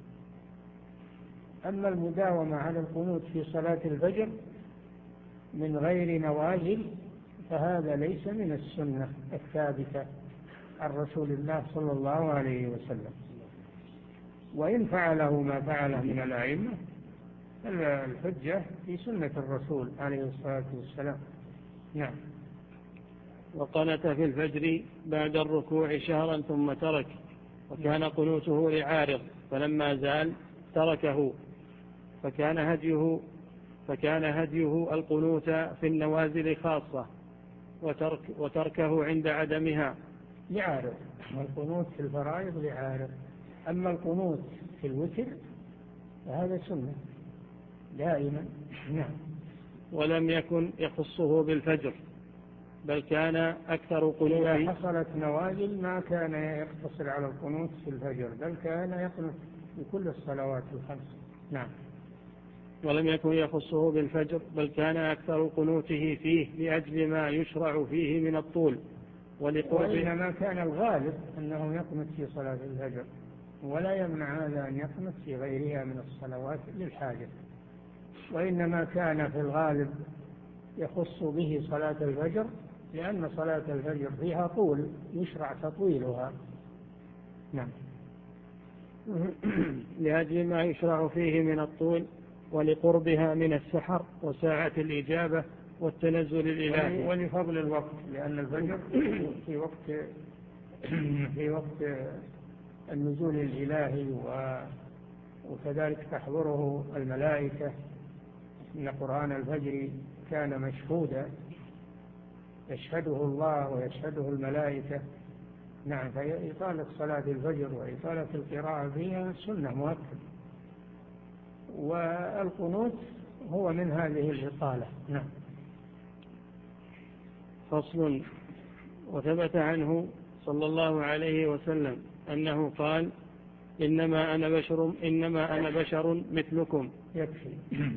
Speaker 2: أما المداومة على القنوت في صلاة الفجر من غير نوازل فهذا ليس من السنة الثابتة عن رسول الله صلى الله عليه وسلم. وإن فعله ما فعله من الأئمة الحجة في سنة الرسول عليه الصلاة والسلام. نعم.
Speaker 1: وقنت في الفجر بعد الركوع شهرا ثم ترك، وكان قنوته لعارض، فلما زال تركه، فكان هديه فكان هديه القنوت في النوازل خاصة، وترك وتركه عند عدمها.
Speaker 2: لعارض، والقنوت في الفرائض لعارض. أما القنوت في الوتر فهذا سنة دائما. نعم.
Speaker 1: ولم يكن يخصه بالفجر، بل كان أكثر قنوته
Speaker 2: إذا حصلت نوازل ما كان يقتصر على القنوت في الفجر، بل كان يقنط بكل الصلوات الخمس. نعم.
Speaker 1: ولم يكن يخصه بالفجر، بل كان أكثر قنوته فيه لأجل ما يشرع فيه من الطول ولقرب.
Speaker 2: وإنما كان الغالب أنه يقنط في صلاة الفجر، ولا يمنع هذا أن يقنط في غيرها من الصلوات للحاجة، وإنما كان في الغالب يخص به صلاة الفجر لأن صلاة الفجر فيها طول يشرع تطويلها. نعم.
Speaker 1: لأجل ما يشرع فيه من الطول ولقربها من السحر وساعة الإجابة والتنزل الإلهي،
Speaker 2: ولفضل الوقت، لأن الفجر في وقت في وقت النزول الإلهي، وكذلك تحضره الملائكة، إن قرآن الفجر كان مشهودا يشهده الله ويشهده الملائكة. نعم. فإطالة صلاة الفجر وإطالة القراءة فيها سنة مؤكدة، والقنوت هو من هذه الإطالة. نعم.
Speaker 1: فصل. وثبت عنه صلى الله عليه وسلم أنه قال: إنما أنا بشر إنما أنا بشر مثلكم.
Speaker 2: يكفي.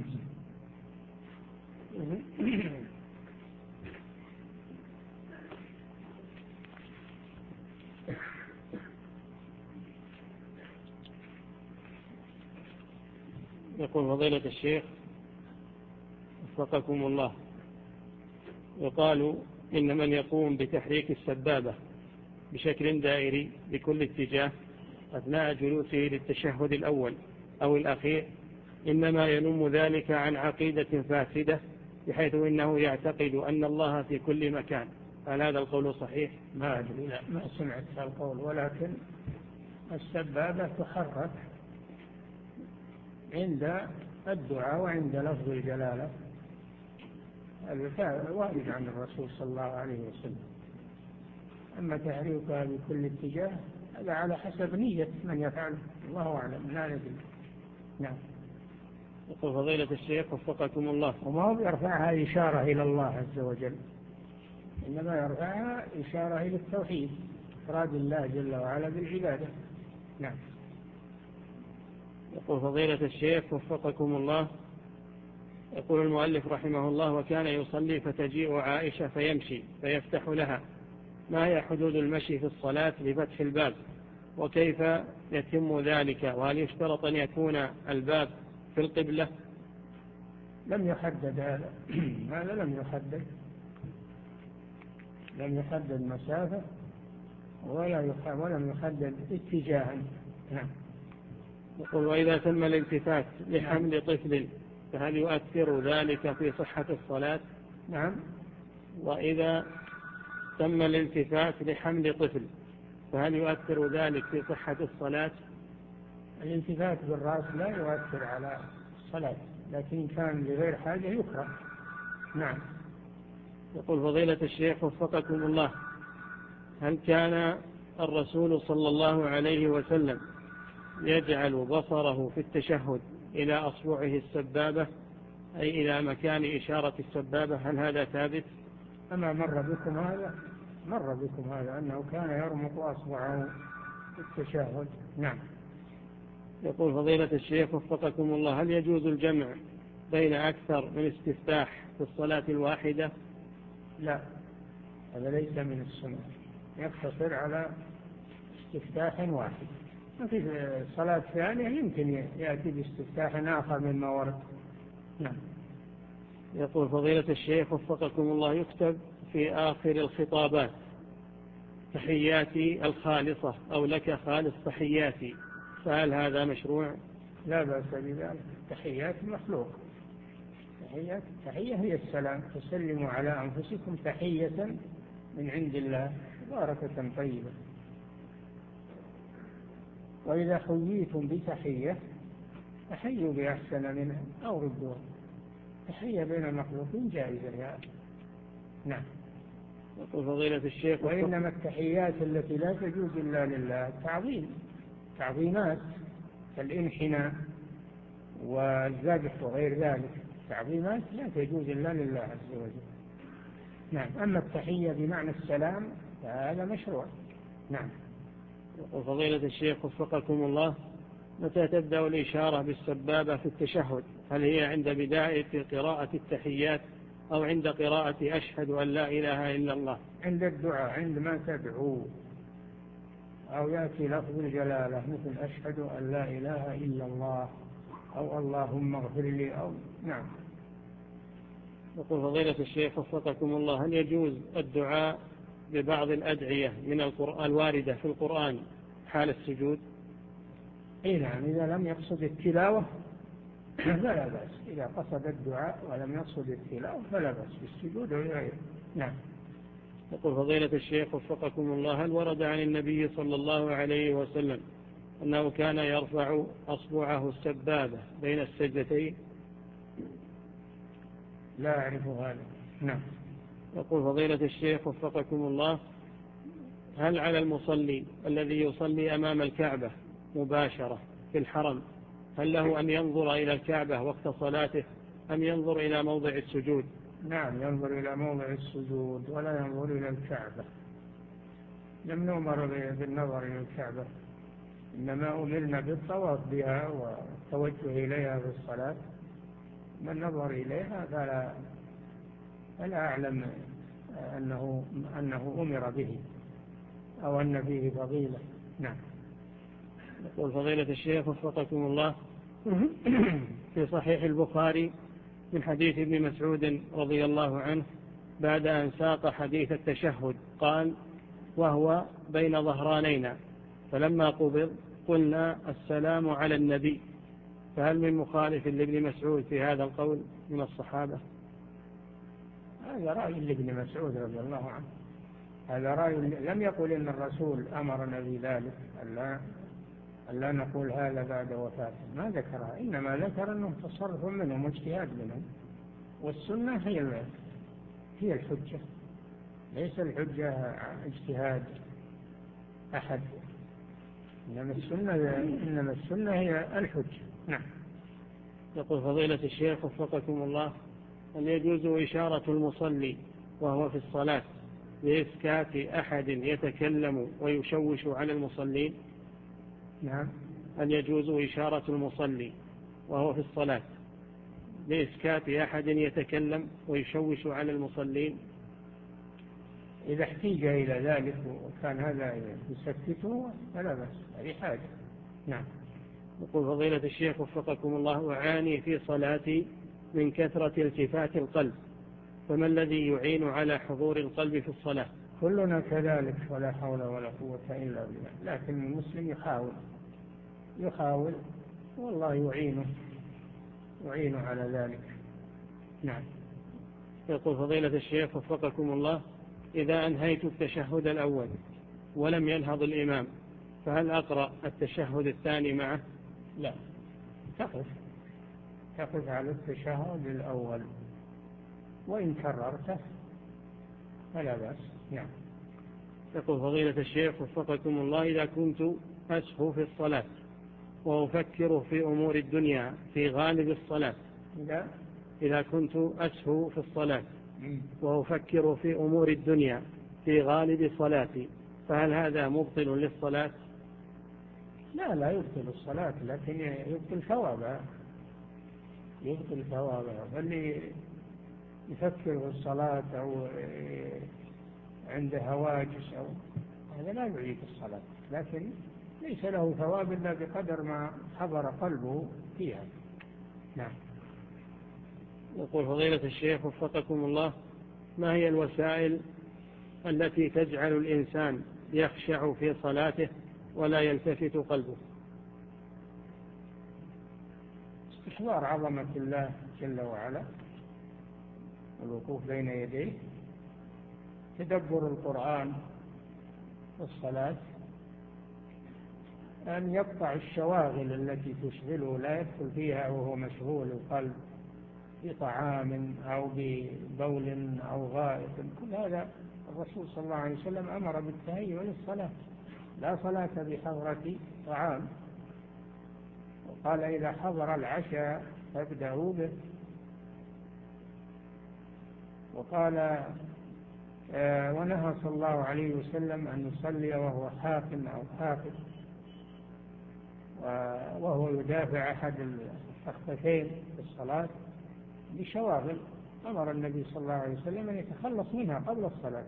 Speaker 1: يقول فضيلة الشيخ وفقكم الله: يقال إن من يقوم بتحريك السبابة بشكل دائري بكل اتجاه أثناء جلوسه للتشهد الأول أو الأخير إنما ينم ذلك عن عقيدة فاسدة، بحيث إنه يعتقد أن الله في كل مكان. هل هذا القول صحيح؟
Speaker 2: ما أدري، لا ما سمعت هذا القول، ولكن السبابة تحرك عند الدعاء وعند لفظ الجلالة، هذا وارد عن الرسول صلى الله عليه وسلم. أما تحريكها بكل اتجاه هذا على حسب نية من يفعله، الله أعلم، لا ندري. نعم.
Speaker 1: يقول فضيلة الشيخ وفقكم الله:
Speaker 2: وما هو يرفعها إشارة إلى الله عز وجل، إنما يرفعها إشارة إلى التوحيد، إفراد الله جل وعلا بالعبادة. نعم.
Speaker 1: يقول فضيلة الشيخ وفقكم الله: يقول المؤلف رحمه الله: وكان يصلي فتجيء عائشة فيمشي فيفتح لها. ما هي حدود المشي في الصلاة لفتح الباب، وكيف يتم ذلك، وهل يشترط أن يكون الباب في القبلة؟
Speaker 2: لم يحدد هذا هذا لم يحدد لم يحدد مسافة ولا ولم يحدد اتجاها. نعم.
Speaker 1: يقول وإذا تم الالتفات لحمل طفل فهل يؤثر ذلك في صحة الصلاة؟
Speaker 2: نعم.
Speaker 1: وإذا تم الالتفات لحمل طفل فهل يؤثر ذلك في صحة الصلاة؟
Speaker 2: الالتفات بالرأس لا يؤثر على الصلاة، لكن كان لغير حاجة يكره. نعم.
Speaker 1: يقول فضيلة الشيخ وفقكم الله، هل كان الرسول صلى الله عليه وسلم يجعل بصره في التشهد إلى أصبعه السبابة أي إلى مكان إشارة السبابة؟ هل هذا ثابت؟
Speaker 2: أما مر بكم هذا مر بكم هذا أنه كان يرمق أصبعه في التشهد. نعم.
Speaker 1: يقول فضيلة الشيخ وفقكم الله، هل يجوز الجمع بين أكثر من استفتاح في الصلاة الواحدة؟
Speaker 2: لا، هذا ليس من السنة، يقتصر على استفتاح واحد. في الصلاة الثانية يمكن يأتي باستفتاح آخر مما ورد. نعم.
Speaker 1: يقول فضيلة الشيخ وفقكم الله، يكتب في آخر الخطابات تحياتي الخالصة أو لك خالص تحياتي، فهل هذا مشروع؟
Speaker 2: لا بأس بذلك، تحيات مخلوق. تحيات تحية هي السلام، تسلموا على أنفسكم تحية من عند الله باركة طيبة. وإذا حييتم بتحية فحيوا بأحسن منها أو ردوها. تحية بين المخلوقين جائزة يا أخي. نعم.
Speaker 1: يقول فضيلة الشيخ،
Speaker 2: وإنما التحيات التي لا تجوز إلا لله تعظيم، تعظيمات كالانحناء والذبح وغير ذلك، تعظيمات لا تجوز إلا لله عز وجل. نعم. أما التحية بمعنى السلام فهذا مشروع. نعم.
Speaker 1: يقول فضيلة الشيخ وفقكم الله، متى تبدأ الإشارة بالسبابة في التشهد؟ هل هي عند بداية قراءة التحيات أو عند قراءة أشهد أن لا إله إلا الله؟
Speaker 2: عند الدعاء، عندما تدعو أو يأتي لفظ الجلالة مثل أشهد أن لا إله إلا الله أو اللهم اغفر لي أو. نعم.
Speaker 1: يقول فضيلة الشيخ وفقكم الله، هل يجوز الدعاء ببعض الأدعية من القرآن الواردة في القرآن حال السجود؟
Speaker 2: إيه نعم، إذا لم يقصد التلاوة فلا بأس، إذا قصد الدعاء ولم يقصد التلاوة فلا بأس بالسجود وغيره. نعم.
Speaker 1: يقول فضيلة الشيخ وفقكم الله، هل ورد عن النبي صلى الله عليه وسلم أنه كان يرفع أصبعه السبابة بين السجدتين؟
Speaker 2: لا أعرف هذا. نعم.
Speaker 1: يقول فضيلة الشيخ وفقكم الله، هل على المصلي الذي يصلي أمام الكعبة مباشرة في الحرم هل له أن ينظر إلى الكعبة وقت صلاته أم ينظر إلى موضع السجود؟
Speaker 2: نعم، ينظر إلى موضع السجود ولا ينظر إلى الكعبة. لم نؤمر بالنظر إلى الكعبة، إنما أمرنا بالطواف بها والتوجه إليها في الصلاة. من نظر إليها فلا, فلا أعلم أنه, أنه أمر به أو أن فيه فضيلة. نعم.
Speaker 1: يقول فضيلة الشيخ وفقكم الله، في صحيح البخاري من حديث ابن مسعود رضي الله عنه بعد أن ساق حديث التشهد قال: وهو بين ظهرانينا، فلما قبض قلنا السلام على النبي. فهل من مخالف لابن مسعود في هذا القول من الصحابة؟
Speaker 2: هذا رأي لابن مسعود رضي الله عنه، هذا رأي لم يقل إن الرسول أمرنا بذلك ألا, ألا نقول هذا بعد وفاته، ما ذكرها، إنما ذكر أنه تصرف منهم واجتهاد منهم، والسنة هي هي الحجة، ليس الحجة اجتهاد أحد، إنما السنة إنما السنة هي الحجة. نعم.
Speaker 1: يقول فضيلة الشيخ وفقكم الله، هل يجوز إشارة المصلي وهو في الصلاة لإسكات أحد يتكلم ويشوش على المصلين؟
Speaker 2: نعم.
Speaker 1: هل يجوز إشارة المصلي وهو في الصلاة لإسكات أحد يتكلم ويشوش على المصلين؟
Speaker 2: إذا احتيج إلى ذلك وكان هذا يسكته فلا بأس، هذه حاجة. نعم.
Speaker 1: يقول فضيلة الشيخ وفقكم الله، أعاني في صلاتي من كثرة التفات القلب، فما الذي يعين على حضور القلب في الصلاة؟
Speaker 2: كلنا كذلك ولا حول ولا قوة إلا بالله، لكن المسلم يحاول يحاول والله يعينه يعينه على ذلك. نعم.
Speaker 1: يقول فضيلة الشيخ وفقكم الله: إذا أنهيت التشهد الأول ولم ينهض الإمام فهل أقرأ التشهد الثاني معه؟
Speaker 2: لا، تقف تقف على التشهد الأول، وإن كررته فلا بأس. نعم.
Speaker 1: يقول فضيلة الشيخ وفقكم الله: إذا كنت أسهو في الصلاة وأفكر في أمور الدنيا في غالب الصلاة
Speaker 2: إذا
Speaker 1: إذا كنت أسهو في الصلاة وأفكر في أمور الدنيا في غالب صلاتي فهل هذا مبطل للصلاة؟
Speaker 2: لا لا يبطل الصلاة، لكن يبطل ثوابها يبطل ثوابها. فاللي يفكر في الصلاة أو عنده هواجس أو هذا لا يعيد الصلاة، لكن ليس له ثواب إلا بقدر ما حضر قلبه فيها. نعم.
Speaker 1: يقول فضيلة الشيخ وفقكم الله: ما هي الوسائل التي تجعل الإنسان يخشع في صلاته ولا يلتفت قلبه؟
Speaker 2: استحضار عظمة الله جل وعلا، الوقوف بين يديه، تدبر القرآن والصلاة، أن يقطع الشواغل التي تشغله، لا يدخل فيها وهو مشغول القلب بطعام أو ببول أو غائط. كل هذا الرسول صلى الله عليه وسلم أمر بالتهيؤ للصلاة، لا صلاة بحضرة طعام، وقال إذا حضر العشاء فابدأوا به، وقال آه ونهى صلى الله عليه وسلم أن يصلي وهو حاق أو حافظ وهو يدافع أحد الفخذتين في الصلاة بشواغل، أمر النبي صلى الله عليه وسلم أن يتخلص منها قبل الصلاة.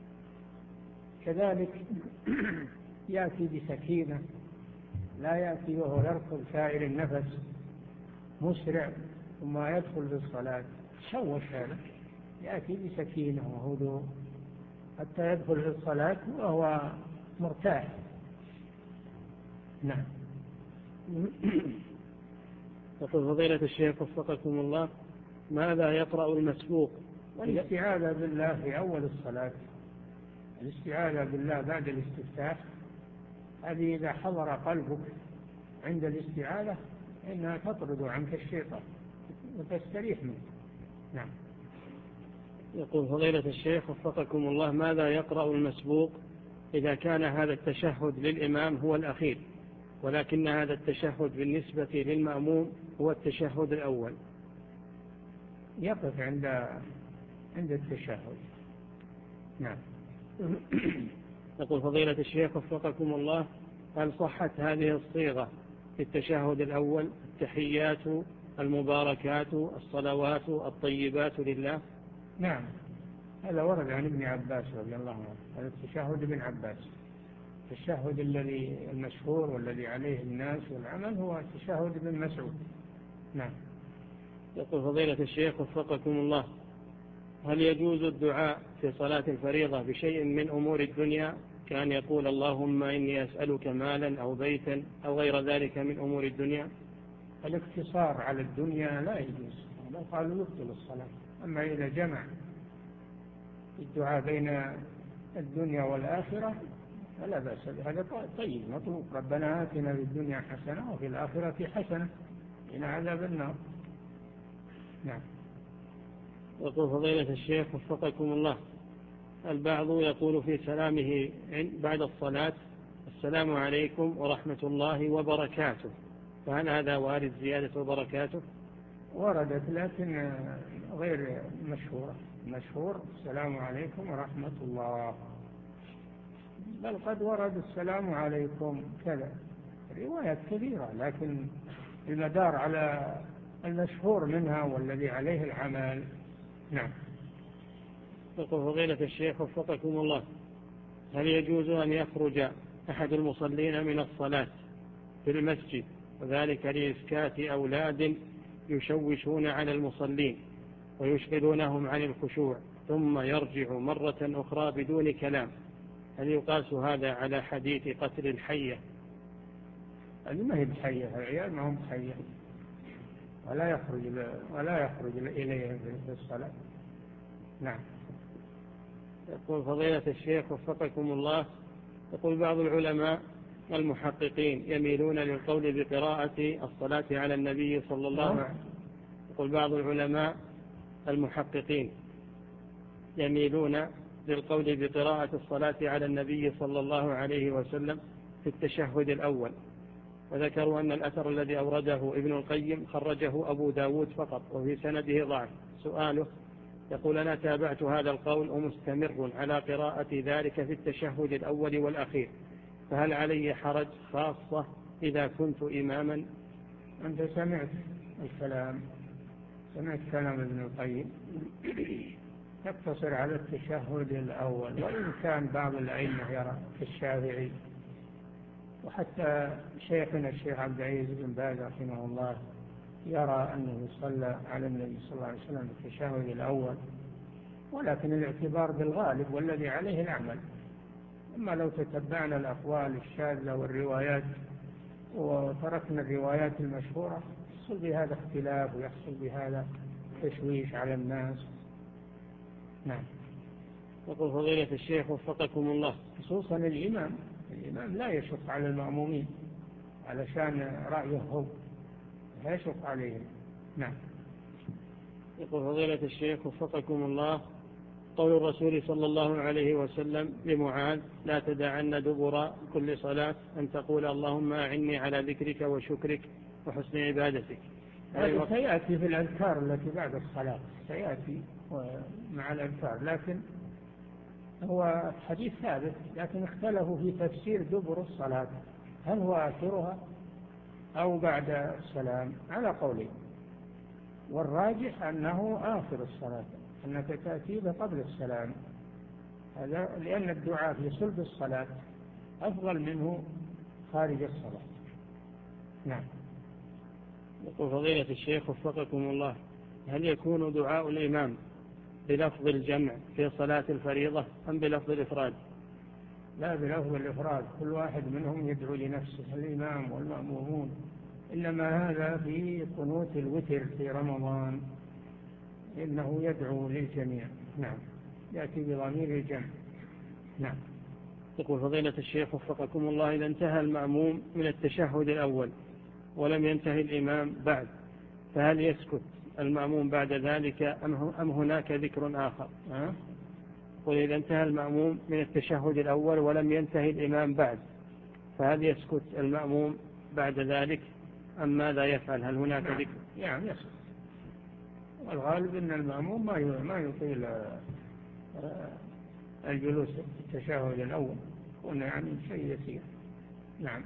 Speaker 2: كذلك يأتي بسكينة، لا يأتي وهو يركض سائر النفس مسرع ثم يدخل في الصلاة شوش، هذا يأتي بسكينة وهدوء حتى يدخل في الصلاة وهو مرتاح. نعم.
Speaker 1: يقول فضيلة الشيخ وفقكم الله: ماذا يقرأ المسبوق؟
Speaker 2: والاستعاذة بالله في أول الصلاة، الاستعاذة بالله بعد الاستفتاح، هذه إذا حضر قلبك عند الاستعاذة إنها تطرد عنك الشيطان وتستريح منه. نعم.
Speaker 1: يقول فضيلة الشيخ وفقكم الله: ماذا يقرأ المسبوق إذا كان هذا التشهد للإمام هو الأخير ولكن هذا التشهد بالنسبة للمأموم هو التشهد الأول؟
Speaker 2: يقف عند عند التشهد. نعم.
Speaker 1: يقول فضيلة الشيخ وفقكم الله: هل صحت هذه الصيغة في التشهد الأول: التحيات المباركات الصلوات الطيبات لله؟
Speaker 2: نعم، هذا ورد عن ابن عباس رضي الله عنه، هذا التشهد ابن عباس. التشهد الذي المشهور والذي عليه الناس والعمل هو التشهد ابن مسعود. نعم.
Speaker 1: يقول فضيلة الشيخ وفقكم الله: هل يجوز الدعاء في صلاة الفريضة بشيء من أمور الدنيا كان يقول اللهم إني أسألك مالا أو بيتا أو غير ذلك من أمور الدنيا؟
Speaker 2: الاقتصار على الدنيا لا يجوز، لو قالوا يبطل الصلاة. أما إذا جمع الدعاء بين الدنيا والآخرة فلا بأس، هذا طيب مطلوب. ربنا آتنا في الدنيا حسنة وفي الآخرة حسنة وقنا عذاب النار. نعم.
Speaker 1: يقول فضيلة الشيخ وفقكم الله: البعض يقول في سلامه بعد الصلاة السلام عليكم ورحمة الله وبركاته، فهل هذا وارد زيادة وبركاته؟
Speaker 2: وردت لكن غير مشهورة. مشهور السلام عليكم ورحمة الله، بل قد ورد السلام عليكم كذا روايات كثيرة، لكن المدار على المشهور منها والذي عليه العمل. نعم.
Speaker 1: يقول فضيلة الشيخ وفقكم الله: هل يجوز أن يخرج أحد المصلين من الصلاة في المسجد وذلك لإسكات أولاد يشوشون على المصلين ويشغلونهم عن الخشوع ثم يرجع مرة أخرى بدون كلام، هل يقاس هذا على حديث قتل الحية؟
Speaker 2: هذه ما هي بحية، العيال ما هم بحية، ولا يخرج ولا يخرج إليهم في الصلاة. نعم.
Speaker 1: يقول فضيلة الشيخ وفقكم الله، يقول بعض العلماء المحققين يميلون للقول بقراءة الصلاة على النبي صلى الله عليه وسلم. يقول بعض العلماء المحققين يميلون للقول بقراءة الصلاة على النبي صلى الله عليه وسلم في التشهد الأول، وذكروا أن الأثر الذي أورده ابن القيم خرجه أبو داود فقط وفي سنده ضعف. سؤاله، يقول أنا تابعت هذا القول ومستمر على قراءة ذلك في التشهد الأول والأخير، فهل علي حرج خاصة إذا كنت إماما؟
Speaker 2: أنت سمعت الكلام، سمعت كلام ابن القيم، يقتصر على التشهد الأول، وإن كان بعض الأئمة يرى كالشافعي، وحتى شيخنا الشيخ عبد العزيز بن باز رحمه الله يرى أنه صلى على النبي صلى الله عليه وسلم في التشهد الأول، ولكن الاعتبار بالغالب والذي عليه العمل. أما لو تتبعنا الأقوال الشاذة والروايات وتركنا الروايات المشهورة يحصل بهذا اختلاف ويحصل بهذا تشويش على الناس. نعم.
Speaker 1: يقول فضيلة الشيخ وفقكم الله،
Speaker 2: خصوصا الإمام الإمام لا يشق على المأمومين علشان رأيه هو، لا يشق عليهم. نعم.
Speaker 1: يقول فضيلة الشيخ وفقكم الله، قول الرسول صلى الله عليه وسلم لمعاذ لا تدعن دبر كل صلاة أن تقول اللهم أعني على ذكرك وشكرك وحسن عبادتك.
Speaker 2: هذا سيأتي في الأذكار التي بعد الصلاة، سيأتي مع الأذكار، لكن هو حديث ثابت، لكن اختلفوا في تفسير دبر الصلاة، هل هو آخرها أو بعد السلام على قولين، والراجح أنه آخر الصلاة، أنك تأتي قبل السلام، هذا لأن الدعاء في صلب الصلاة أفضل منه خارج الصلاة. نعم.
Speaker 1: يقول فضيلة الشيخ وفقكم الله، هل يكون دعاء الإمام بلفظ الجمع في صلاة الفريضة أم بلفظ الإفراد؟
Speaker 2: لا، بلفظ الإفراد، كل واحد منهم يدعو لنفسه، الإمام والمأمومون، إنما هذا في قنوت الوتر في رمضان إنه يدعو للجميع. نعم، يأتي بضمير الجمع. نعم.
Speaker 1: يقول فضيلة الشيخ وفقكم الله، إذا انتهى المأموم من التشهد الأول ولم ينتهي الإمام بعد، فهل يسكت المأموم بعد ذلك أم هناك ذكر آخر؟ أه؟ وإذا انتهى المأموم من التشهد الأول ولم ينتهي الإمام بعد، فهل يسكت المأموم بعد ذلك أم ماذا يفعل؟ هل هناك
Speaker 2: نعم.
Speaker 1: ذكر؟
Speaker 2: يعني يسكت، والغالب أن المأموم ما يطيل الجلوس في التشهد الأول، قلنا يعني شيء يسير. نعم.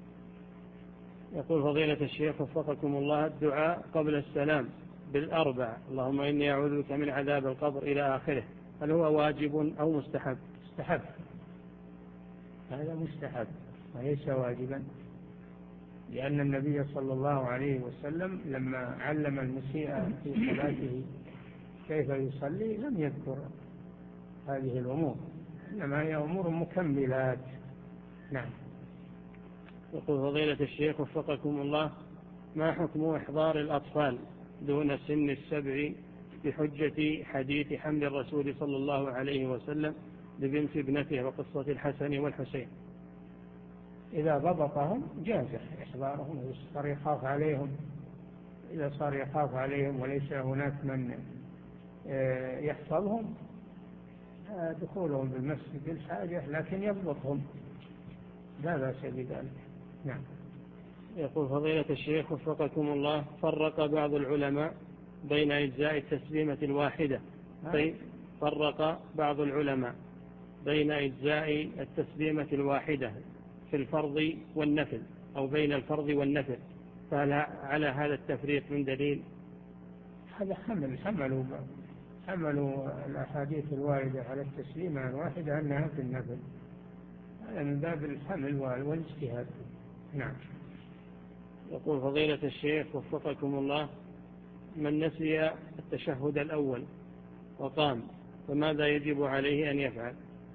Speaker 1: يقول فضيلة الشيخ وفقكم الله، الدعاء قبل السلام بالأربع اللهم إني أعوذ بك من عذاب القبر إلى آخره، هل هو واجب أو مستحب؟
Speaker 2: مستحب، هذا مستحب وليس واجبا، لأن النبي صلى الله عليه وسلم لما علم المسيء في صلاته كيف يصلي لم يذكر هذه الأمور، إنما هي أمور مكملات. نعم.
Speaker 1: يقول فضيلة الشيخ وفقكم الله، ما حكم إحضار الأطفال دون سن السبع بحجة حديث حمل الرسول صلى الله عليه وسلم لبنت ابنته وقصة الحسن والحسين؟
Speaker 2: إذا ضبطهم جاز إحضارهم، إذا صار يخاف عليهم إذا صار يخاف عليهم وليس هناك من يحفظهم دخولهم بالمسجد بالحاجة، لكن يضبطهم لا بأس بذلك. نعم.
Speaker 1: يقول فضيلة الشيخ وفقكم الله، فرق بعض العلماء بين أجزاء التسليمة الواحدة طيب فرق بعض العلماء بين أجزاء التسليمة الواحدة في الفرض والنفل أو بين الفرض والنفل، فهل على هذا التفريق من دليل؟
Speaker 2: هذا حمل حملوا حملوا الأحاديث الواردة على التسليمة الواحدة أنها في النفل، هذا من باب الحمل والاجتهاد. نعم.
Speaker 1: يقول فضيلة الشيخ وفقكم الله، من نسي التشهد الأول وقام فماذا يجب عليه أن يفعل؟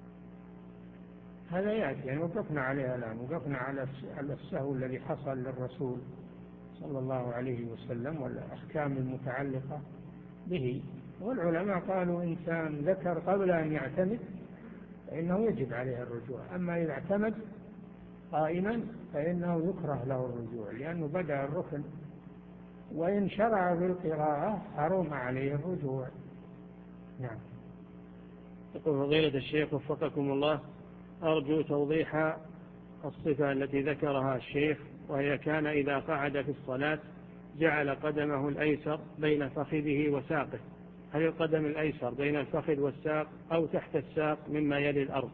Speaker 2: هذا يأتي يعني وقفنا عليها الآن، وقفنا على السهو الذي حصل للرسول صلى الله عليه وسلم والأحكام المتعلقة به. والعلماء قالوا إن كان ذكر قبل أن يعتمد فإنه يجب عليه الرجوع، أما إذا اعتمد قائما فإنه يكره له الرجوع لأنه بدأ الركن، وإن شرع بالقراءة حرم عليه الرجوع. نعم.
Speaker 1: يقول فضيلة الشيخ وفقكم الله، أرجو توضيح الصفة التي ذكرها الشيخ، وهي كان إذا قعد في الصلاة جعل قدمه الأيسر بين فخذه وساقه، هل القدم الأيسر بين الفخذ والساق أو تحت الساق مما يلي الأرض؟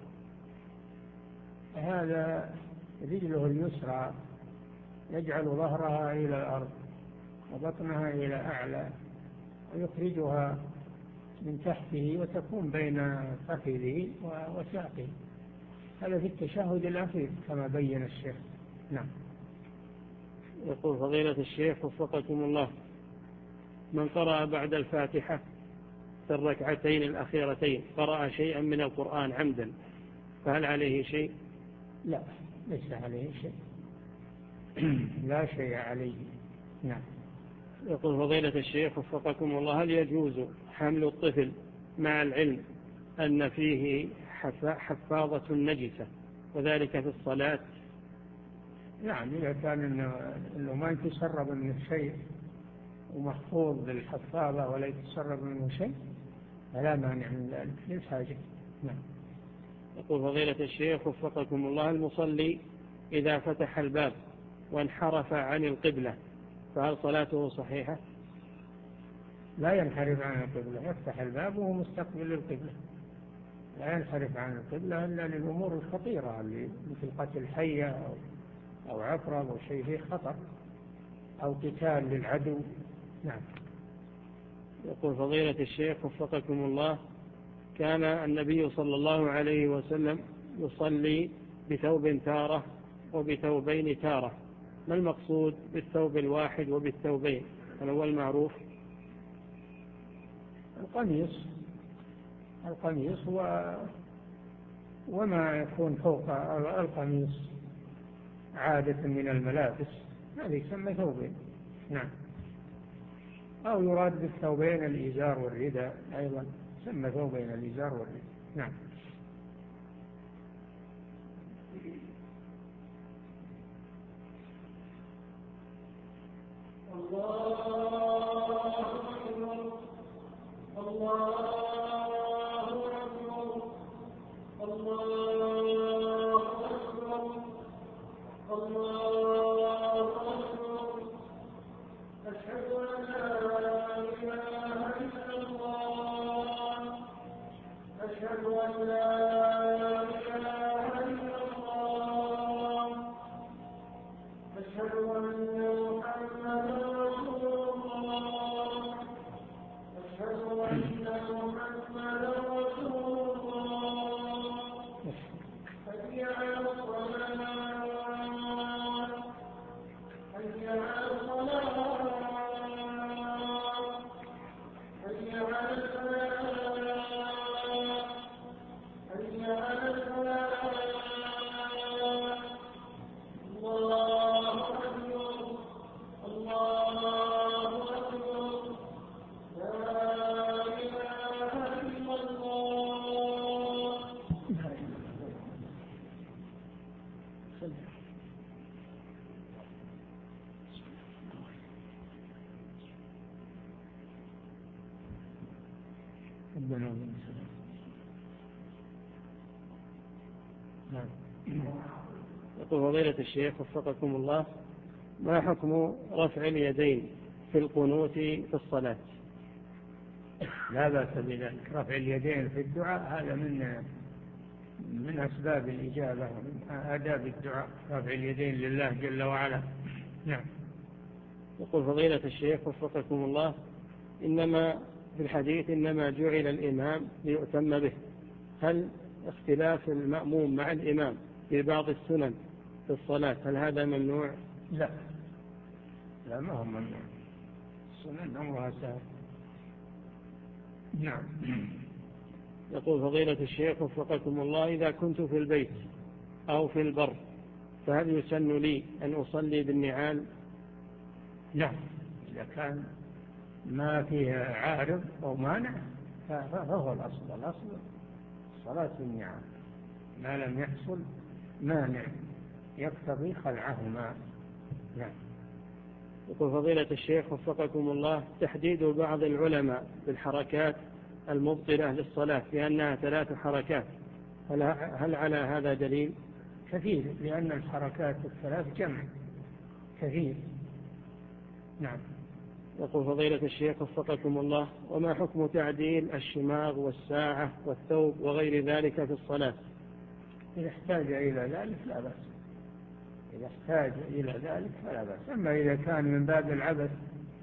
Speaker 2: هذا رجله اليسرى يجعل ظهرها إلى الأرض وبطنها إلى أعلى ويخرجها من تحته وتكون بين فخذه وساقه، هذا في التشهد الأخير كما بين الشيخ. نعم.
Speaker 1: يقول فضيلة الشيخ وفقكم الله، من قرأ بعد الفاتحة في الركعتين الأخيرتين قرأ شيئا من القرآن عمدا فهل عليه شيء؟
Speaker 2: لا، ليس عليه شيء. لا شيء عليه. نعم.
Speaker 1: يقول فضيلة الشيخ وفقكم الله، هل يجوز حمل الطفل مع العلم أن فيه حفاظة نجسة وذلك في الصلاة؟
Speaker 2: نعم، إذا كان إنه ما يتسرب منه شيء ومحفوظ بالحفاظة ولا يتسرب منه شيء فلا مانع من ذلك للحاجة. نعم.
Speaker 1: يقول فضيلة الشيخ وفقكم الله، المصلي إذا فتح الباب وانحرف عن القبلة فهل صلاته صحيحة؟
Speaker 2: لا ينحرف عن القبلة، يفتح الباب وهو مستقبل للقبلة، لا ينحرف عن القبلة إلا للأمور الخطيرة اللي مثل قتل حية أو, أو عقرب أو شيء فيه خطر أو قتال للعدو. نعم.
Speaker 1: يقول فضيلة الشيخ وفقكم الله، كان النبي صلى الله عليه وسلم يصلي بثوب تارة وبثوبين تارة، ما المقصود بالثوب الواحد وبالثوبين؟ هل هو المعروف؟
Speaker 2: القميص القميص و... وما يكون فوق القميص عادة من الملابس هذا يسمى ثوبين. نعم. أو يراد بالثوبين الإزار والرداء أيضا يسمى ثوبين الإزار والرداء. نعم. الله أكبر الله أكبر الله أكبر الله أكبر أشهد أن لا إله إلا الله أشهد أن لا إله إلا الله أشهد أن محمدا رسول الله أشهد أن محمدا رسول الله حي على الصلاة حي على الصلاة حي على الفلاح حي على الفلاح. الله أكبر الله أكبر لا إله إلا الله. ربنا ومن سلام. نعم.
Speaker 1: يقول فضيلة الشيخ وفقكم الله، ما حكم رفع اليدين في القنوت في الصلاة؟
Speaker 2: لا بأس بذلك، رفع اليدين في الدعاء هذا من من أسباب الإجابة ومن آداب الدعاء، رفع اليدين لله جل وعلا. نعم.
Speaker 1: يقول فضيلة الشيخ وفقكم الله، إنما في الحديث إنما جعل الإمام ليؤتم به، هل اختلاف المأموم مع الإمام في بعض السنن في الصلاة هل هذا ممنوع؟
Speaker 2: لا لا ما هو ممنوع، السنن أمرها سهل. نعم.
Speaker 1: يقول فضيلة الشيخ وفقكم الله: إذا كنت في البيت أو في البر فهل يسن لي أن أصلي بالنعال؟
Speaker 2: لا، إذا كان ما فيه عارض أو مانع فهو الأصل الأصل الصلاة بالنعال، ما لم يحصل مانع يقتضي خلعهما. نعم.
Speaker 1: يقول فضيلة الشيخ وفقكم الله: تحديد بعض العلماء بالحركات المبطلة للصلاة لأنها ثلاث حركات، هل, هل على هذا دليل؟
Speaker 2: كثير، لأن الحركات الثلاث جمع كثير. نعم.
Speaker 1: يقول فضيلة الشيخ وفقكم الله: وما حكم تعديل الشماغ والساعة والثوب وغير ذلك في الصلاة؟
Speaker 2: إذا احتاج إلى ذلك لا بأس، إذا احتاج إلى ذلك فلا بأس، أما إذا كان من باب العبث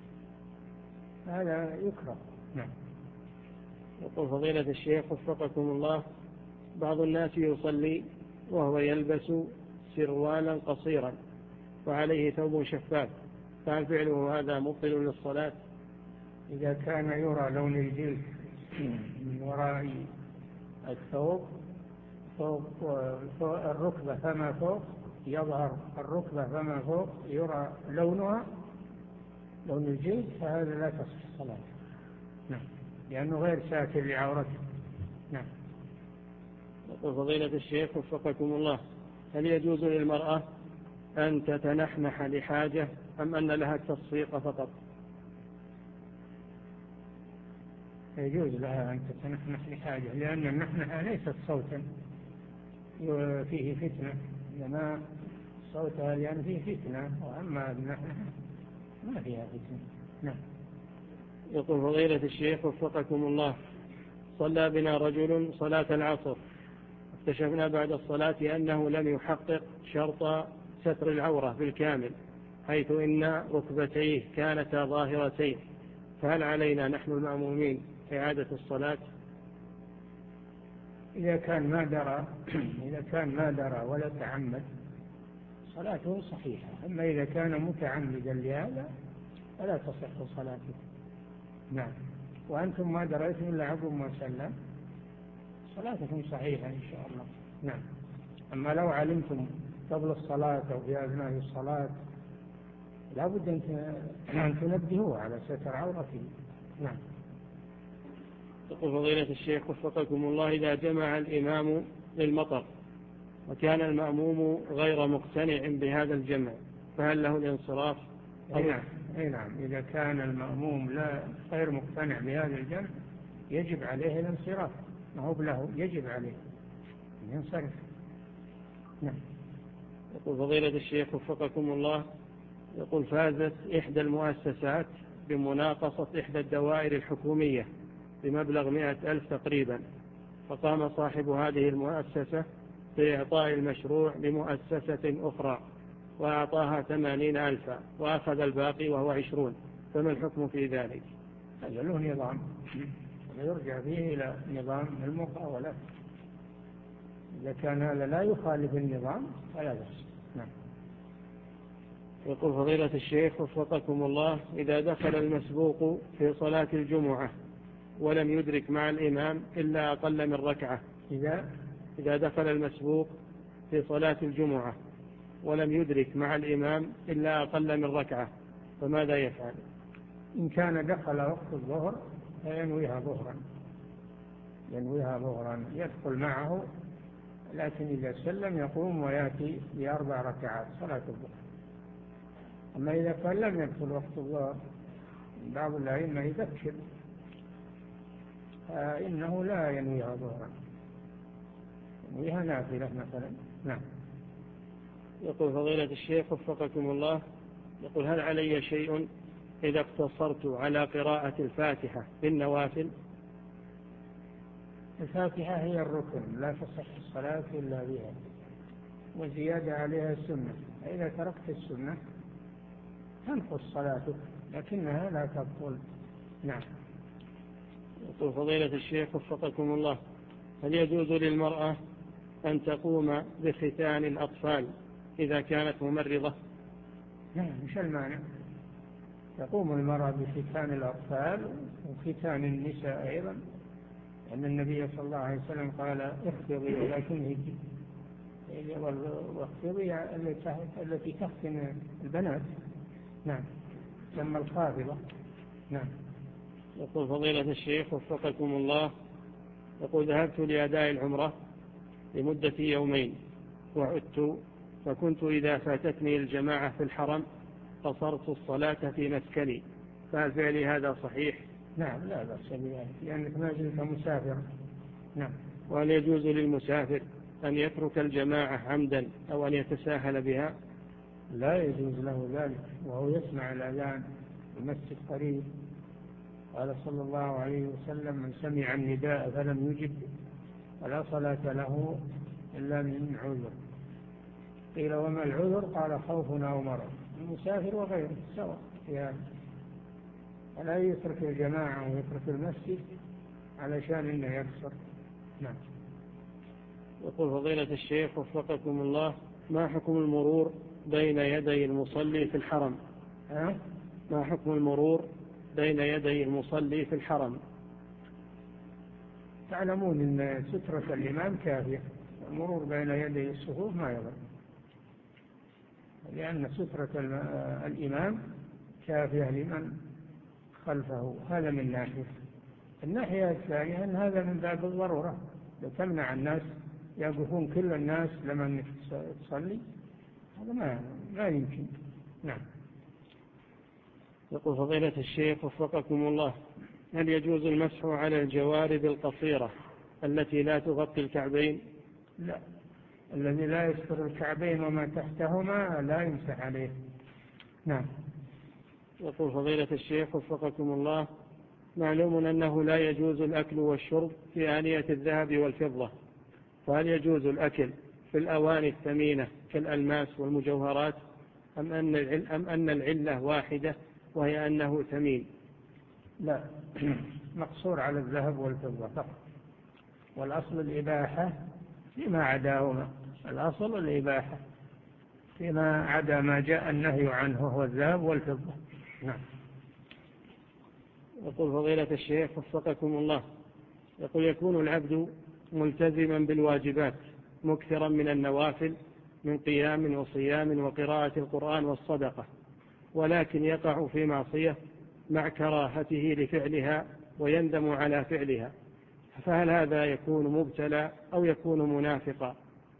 Speaker 2: هذا يكره. نعم.
Speaker 1: يقول فضيلة الشيخ وفقكم الله: بعض الناس يصلي وهو يلبس سروالا قصيرا وعليه ثوب شفاف، فهل فعله هذا مبطل للصلاة؟
Speaker 2: إذا كان يرى لون الجلد من وراء الثوب فوق الركبة فما فوق، يظهر الركبة فما فوق يرى لونها لون الجلد، فهذا لا تصح الصلاة. نعم، لأنه غير ساتر لعورته. نعم.
Speaker 1: يقول فضيلة الشيخ وفقكم الله: هل يجوز للمرأة أن تتنحنح لحاجة أم أن لها التصفيق فقط؟
Speaker 2: يجوز لها أن تتنحنح لحاجة، لأن النحنحة ليست صوتا فيه فتنة، لما صوتها لأن فيه فتنة، وأما النحنحة ما فيها فتنة. نعم.
Speaker 1: يقول فضيلة الشيخ وفقكم الله: صلى بنا رجل صلاة العصر، اكتشفنا بعد الصلاة أنه لم يحقق شرط ستر العورة بالكامل، حيث إن ركبتيه كانتا ظاهرتين، فهل علينا نحن المأمومين إعادة الصلاة؟
Speaker 2: إذا كان ما درى إذا كان ما درى ولا تعمد صلاته صحيحة، أما إذا كان متعمدا لهذا فلا تصح صلاته. نعم. وأنتم ما دريتم إلا عقب ما سلم صلاتكم صحيحة إن شاء الله. نعم. أما لو علمتم قبل الصلاة أو في أثناء الصلاة لا بد أن تنبهوا على ستر عورته. نعم.
Speaker 1: يقول فضيلة الشيخ وفقكم الله: إذا جمع الإمام للمطر وكان المأموم غير مقتنع بهذا الجمع فهل له الانصراف؟
Speaker 2: أي نعم. أي نعم. إذا كان المأموم لا غير مقتنع بهذا الجمع يجب عليه الانصراف، ما هو له، يجب عليه ينصرف. نعم.
Speaker 1: يقول فضيلة الشيخ وفقكم الله: يقول فازت إحدى المؤسسات بمناقصة إحدى الدوائر الحكومية بمبلغ مئة ألف تقريبا، فقام صاحب هذه المؤسسة بإعطاء المشروع لمؤسسة أخرى وأعطاها ثمانين ألفا وأخذ الباقي وهو عشرون، فما الحكم في ذلك؟
Speaker 2: هذا له نظام يرجع به إلى نظام المقاولة، إذا كان هذا لا يخالف النظام فلا بأس. نعم.
Speaker 1: يقول فضيلة الشيخ وفقكم الله: إذا دخل المسبوق في صلاة الجمعة ولم يدرك مع الإمام إلا أقل من ركعة، إذا إذا دخل المسبوق في صلاة الجمعة ولم يدرك مع الإمام إلا أقل من ركعة فماذا يفعل؟
Speaker 2: إن كان دخل وقت الظهر فينويها ظهرا ينويها ظهرا يدخل معه، لكن إذا سلم يقوم ويأتي بأربع ركعات صلاة الظهر. أما إذا كان لم يدخل وقت الظهر بعض الأئمة يذكر فإنه لا ينويها ظهرا، ينويها نافلة مثلا. نعم.
Speaker 1: يقول فضيلة الشيخ وفقكم الله: يقول هل علي شيء إذا اقتصرت على قراءة الفاتحة بالنوافل؟
Speaker 2: الفاتحة هي الركن، لا تصح الصلاة إلا بها، وزيادة عليها السنة، إذا تركت السنة تنقص صلاتك لكنها لا تبطل. نعم.
Speaker 1: يقول فضيلة الشيخ وفقكم الله: هل يجوز للمرأة أن تقوم بختان الأطفال إذا كانت ممرضة؟
Speaker 2: نعم، مش المانع، تقوم المرأة بختان الأطفال وختان النساء أيضا، أن النبي صلى الله عليه وسلم قال اخفضي ولا تنهكي، واخفضي التي تختن البنات. نعم، ثم الخافضة. نعم.
Speaker 1: يقول فضيلة الشيخ وفقكم الله، يقول ذهبت لأداء العمرة لمدة يومين وعدت، فكنت إذا فاتتني الجماعة في الحرم قصرت الصلاة في مسكني، فهل فعلي هذا صحيح؟
Speaker 2: نعم، لا بأس بذلك لأنك ما زلت مسافر. نعم.
Speaker 1: وهل يجوز للمسافر أن يترك الجماعة عمدا أو أن يتساهل بها؟
Speaker 2: لا يجوز له ذلك وهو يسمع الأذان، المسجد قريب. قال صلى الله عليه وسلم من سمع النداء فلم يجب فلا صلاة له إلا من عذر. قيل وما العذر؟ قال خوف أو مرض. المسافر وغيره سواء يعني، ولا يترك الجماعة ويترك المسجد علشان إنه يكسر. نعم.
Speaker 1: يقول فضيلة الشيخ وفقكم الله، ما حكم المرور بين يدي المصلي في الحرم؟
Speaker 2: أه؟
Speaker 1: ما حكم المرور بين يدي المصلي في الحرم؟
Speaker 2: تعلمون أن سترة الإمام كافية، المرور بين يدي الصفوف ما يضر، لأن سترة الإمام كافية لمن خلفه. هذا من ناحية. الناحية الثانية أن هذا من باب الضرورة، لو تمنع الناس يقفون كل الناس لمن تصلي هذا ما لا يمكن. نعم.
Speaker 1: يقول فضيلة الشيخ وفقكم الله، هل يجوز المسح على الجوارب القصيرة التي لا تغطي الكعبين؟
Speaker 2: لا، الذي لا يستر الكعبين وما تحتهما لا يمسح عليه. نعم.
Speaker 1: يقول فضيلة الشيخ وفقكم الله، معلوم أنه لا يجوز الأكل والشرب في آنية الذهب والفضة، فهل يجوز الأكل في الأواني الثمينة كالألماس والمجوهرات أم أن أم أن العلة واحدة وهي أنه ثمين؟
Speaker 2: لا، مقصور على الذهب والفضة فقط، والأصل الإباحة فيما عداهما. الأصل الإباحة فيما عدا ما جاء النهي عنه هو الذهب والفضة. نعم.
Speaker 1: يقول فضيلة الشيخ وفقكم الله، يقول يكون العبد ملتزما بالواجبات مكثرا من النوافل من قيام وصيام وقراءة القرآن والصدقة، ولكن يقع في معصية مع كراهته لفعلها ويندم على فعلها، فهل هذا يكون مبتلى أو يكون منافقا؟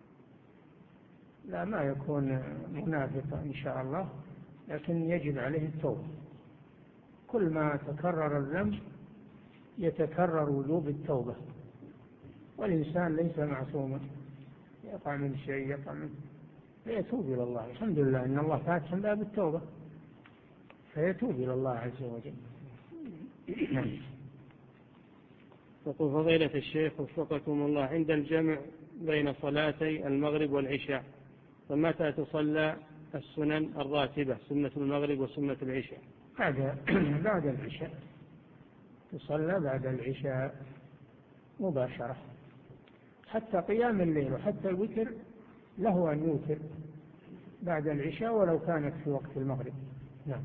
Speaker 2: لا، ما يكون منافقا إن شاء الله، لكن يجب عليه التوبة. كل ما تكرر الذنب يتكرر وجوب التوبة، والإنسان ليس معصوما، يقع من شيء يقع من فيتوب إلى الله. الحمد لله إن الله فاتح باب التوبة، فيتوب إلى الله عز وجل.
Speaker 1: يقول فضيلة الشيخ وفقكم الله، عند الجمع بين صلاتي المغرب والعشاء فمتى تصلى السنن الراتبة سنة المغرب وسنة العشاء؟
Speaker 2: بعد بعد العشاء، تصلى بعد العشاء مباشرة، حتى قيام الليل وحتى الوتر له أن يوتر بعد العشاء ولو كانت في وقت المغرب. نعم.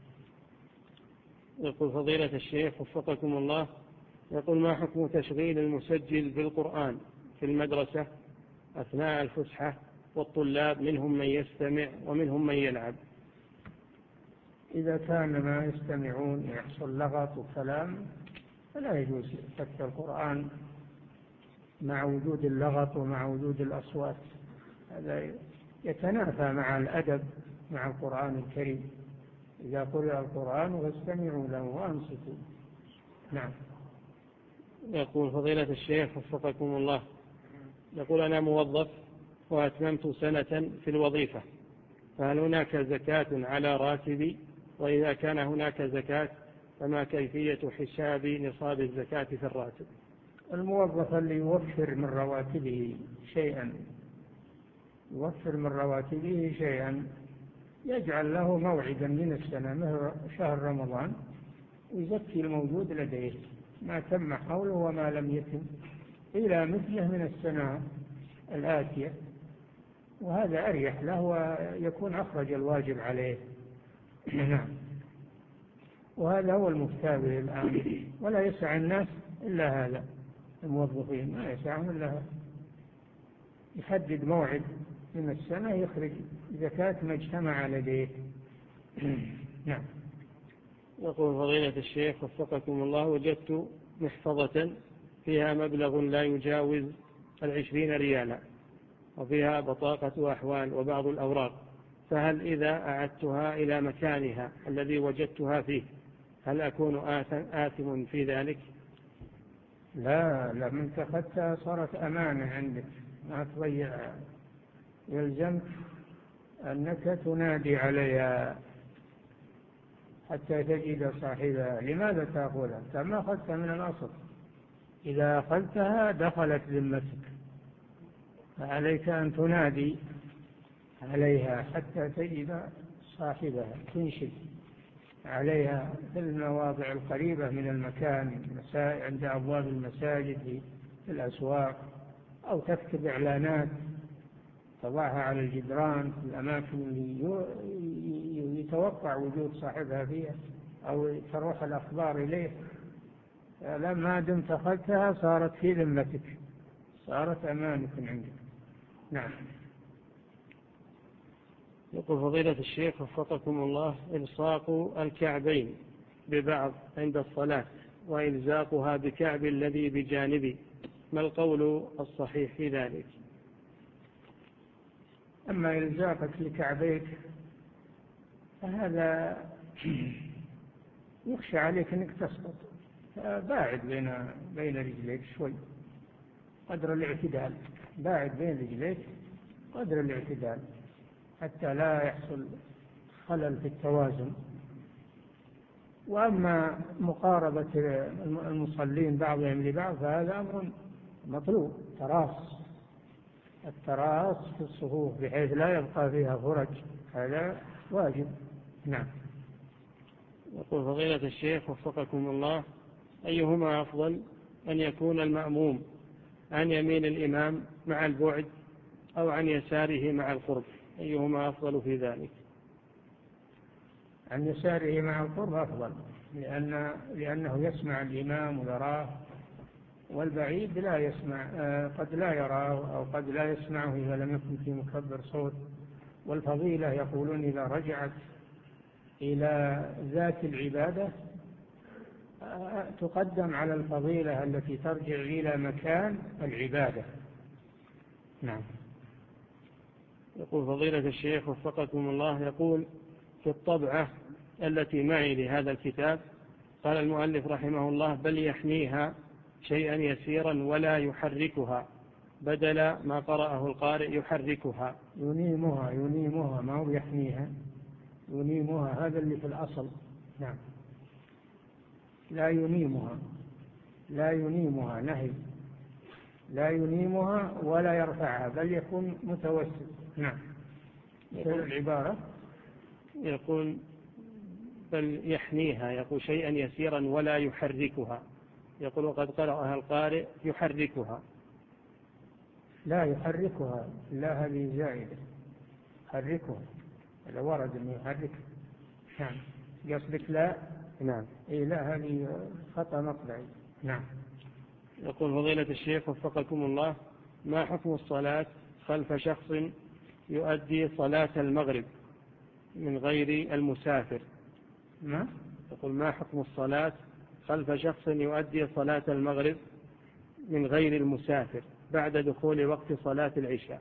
Speaker 1: يقول فضيلة الشيخ وفقكم الله، يقول ما حكم تشغيل المسجل بالقرآن في المدرسة أثناء الفسحة والطلاب منهم من يستمع ومنهم من يلعب؟
Speaker 2: إذا كان ما يستمعون يحصل لغط وكلام فلا يجوز فتح القرآن مع وجود اللغط ومع وجود الأصوات، هذا يتنافى مع الأدب مع القرآن الكريم. إذا قرأ القرآن فاستمعوا له وأنصتوا. نعم.
Speaker 1: يقول فضيلة الشيخ وفقكم الله، يقول أنا موظف وأتممت سنة في الوظيفة، فهل هناك زكاة على راتبي؟ وإذا كان هناك زكاة فما كيفية حساب نصاب الزكاة في الراتب؟
Speaker 2: الموظف اللي يوفر من رواتبه شيئا يوفر من رواتبه شيئا يجعل له موعدا من السنة مثل شهر رمضان ويزكي الموجود لديه ما تم حوله وما لم يتم إلى مثله من السنة الآتية، وهذا أريح له ويكون أخرج الواجب عليه. نعم. وهذا هو المفتى به الآن، ولا يسع الناس إلا هذا الموظفين ما يسعهم إلا يحدد موعد من السنة يخرج زكاة ما اجتمع لديه. نعم.
Speaker 1: يقول فضيلة الشيخ وفقكم الله: وجدت محفظة فيها مبلغ لا يجاوز العشرين ريالا وفيها بطاقة أحوال وبعض الأوراق، فهل إذا أعدتها إلى مكانها الذي وجدتها فيه هل أكون آثم في ذلك؟
Speaker 2: لا لا، من أخذتها صارت أمانة عندك ما تضيع، يلزمك أنك تنادي عليها حتى تجد صاحبها. لماذا تأخذها؟ كما أخذتها من الأصل، إذا أخذتها دخلت ذمتك، فعليك أن تنادي عليها حتى تجد صاحبها، تنشد عليها في المواضع القريبة من المكان، عند أبواب المساجد في الأسواق، أو تكتب إعلانات تضعها على الجدران في الأماكن اللي يتوقع وجود صاحبها فيها، أو تروح الأخبار إليه. لما دمت أخذتها صارت في ذمتك، صارت أمانة عندك. نعم.
Speaker 1: يقول فضيلة الشيخ وفقكم الله: إلصاق الكعبين ببعض عند الصلاة وإلزاقها بكعب الذي بجانبي، ما القول الصحيح في ذلك؟
Speaker 2: أما إلزاقك لكعبيك فهذا يخشى عليك أنك تسقط، باعد بين بين رجليك شوي قدر الاعتدال، باعد بين رجليك قدر الاعتدال حتى لا يحصل خلل في التوازن. وأما مقاربة المصلين بعضهم لبعض فهذا أمر مطلوب، تراص التراص في الصفوف بحيث لا يبقى فيها فرج، هذا واجب. نعم.
Speaker 1: يقول فضيلة الشيخ وفقكم الله: أيهما أفضل، أن يكون المأموم عن يمين الإمام مع البعد أو عن يساره مع القرب؟ أيهما أفضل في ذلك؟
Speaker 2: عن يساره مع القرب أفضل، لأن لأنه يسمع الإمام ويراه، والبعيد لا يسمع، قد لا يراه أو قد لا يسمعه إذا لم يكن في مكبر صوت. والفضيلة يقولون إذا رجعت إلى ذات العبادة تقدم على الفضيلة التي ترجع إلى مكان العبادة. نعم.
Speaker 1: يقول فضيلة الشيخ وفقكم الله: يقول في الطبعة التي معي لهذا الكتاب قال المؤلف رحمه الله: بل يحنيها شيئا يسيرا ولا يحركها، بدل ما قرأه القارئ يحركها.
Speaker 2: ينيمها ينيمها ما هو يحنيها، ينيمها هذا اللي في الأصل. نعم. لا ينيمها، لا ينيمها نهي، لا ينيمها ولا يرفعها، بل يكون متوسط. نعم. يقول العبارة
Speaker 1: يقول بل يحنيها، يقول شيئا يسيرا ولا يحركها، يقول وقد قرأها القارئ يحركها.
Speaker 2: لا يحركها، لا هذه زائدة، يحركها إذا ورد أنه يحركها. نعم. قصدك لا؟
Speaker 1: نعم.
Speaker 2: إيه لا، هذه خطأ مطبعي. نعم.
Speaker 1: يقول فضيلة الشيخ وفقكم الله: ما حكم الصلاة خلف شخص يؤدي صلاة المغرب من غير المسافر؟
Speaker 2: ما؟
Speaker 1: يقول ما حكم الصلاة خلف شخص يؤدي صلاة المغرب من غير المسافر بعد دخول وقت صلاة العشاء؟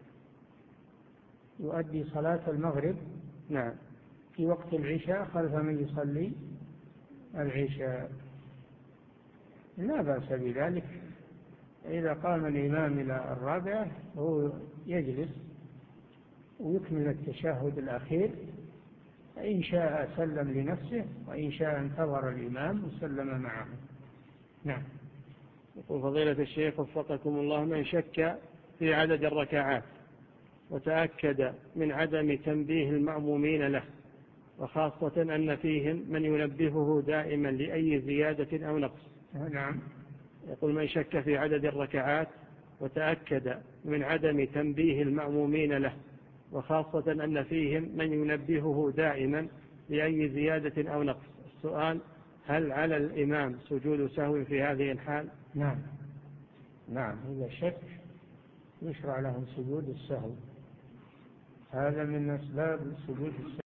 Speaker 2: يؤدي صلاة المغرب
Speaker 1: نعم
Speaker 2: في وقت العشاء خلف من يصلي العشاء، لا بأس بذلك. إذا قام الإمام إلى الرابعة هو يجلس ويكمل التشهد الأخير، فإن شاء سلم لنفسه وإن شاء انتظر الإمام وسلم معه. نعم.
Speaker 1: يقول فضيلة الشيخ وفقكم الله: من شك في عدد الركعات وتأكد من عدم تنبيه المأمومين له، وخاصة أن فيهم من ينبهه دائما لأي زيادة أو نقص.
Speaker 2: نعم.
Speaker 1: يقول من شك في عدد الركعات وتأكد من عدم تنبيه المأمومين له، وخاصة أن فيهم من ينبهه دائما لأي زيادة أو نقص. السؤال: هل على الإمام سجود سهو في هذه الحال؟
Speaker 2: نعم. نعم إذا شك يشرع لهم سجود السهو، هذا من أسباب سجود السهو.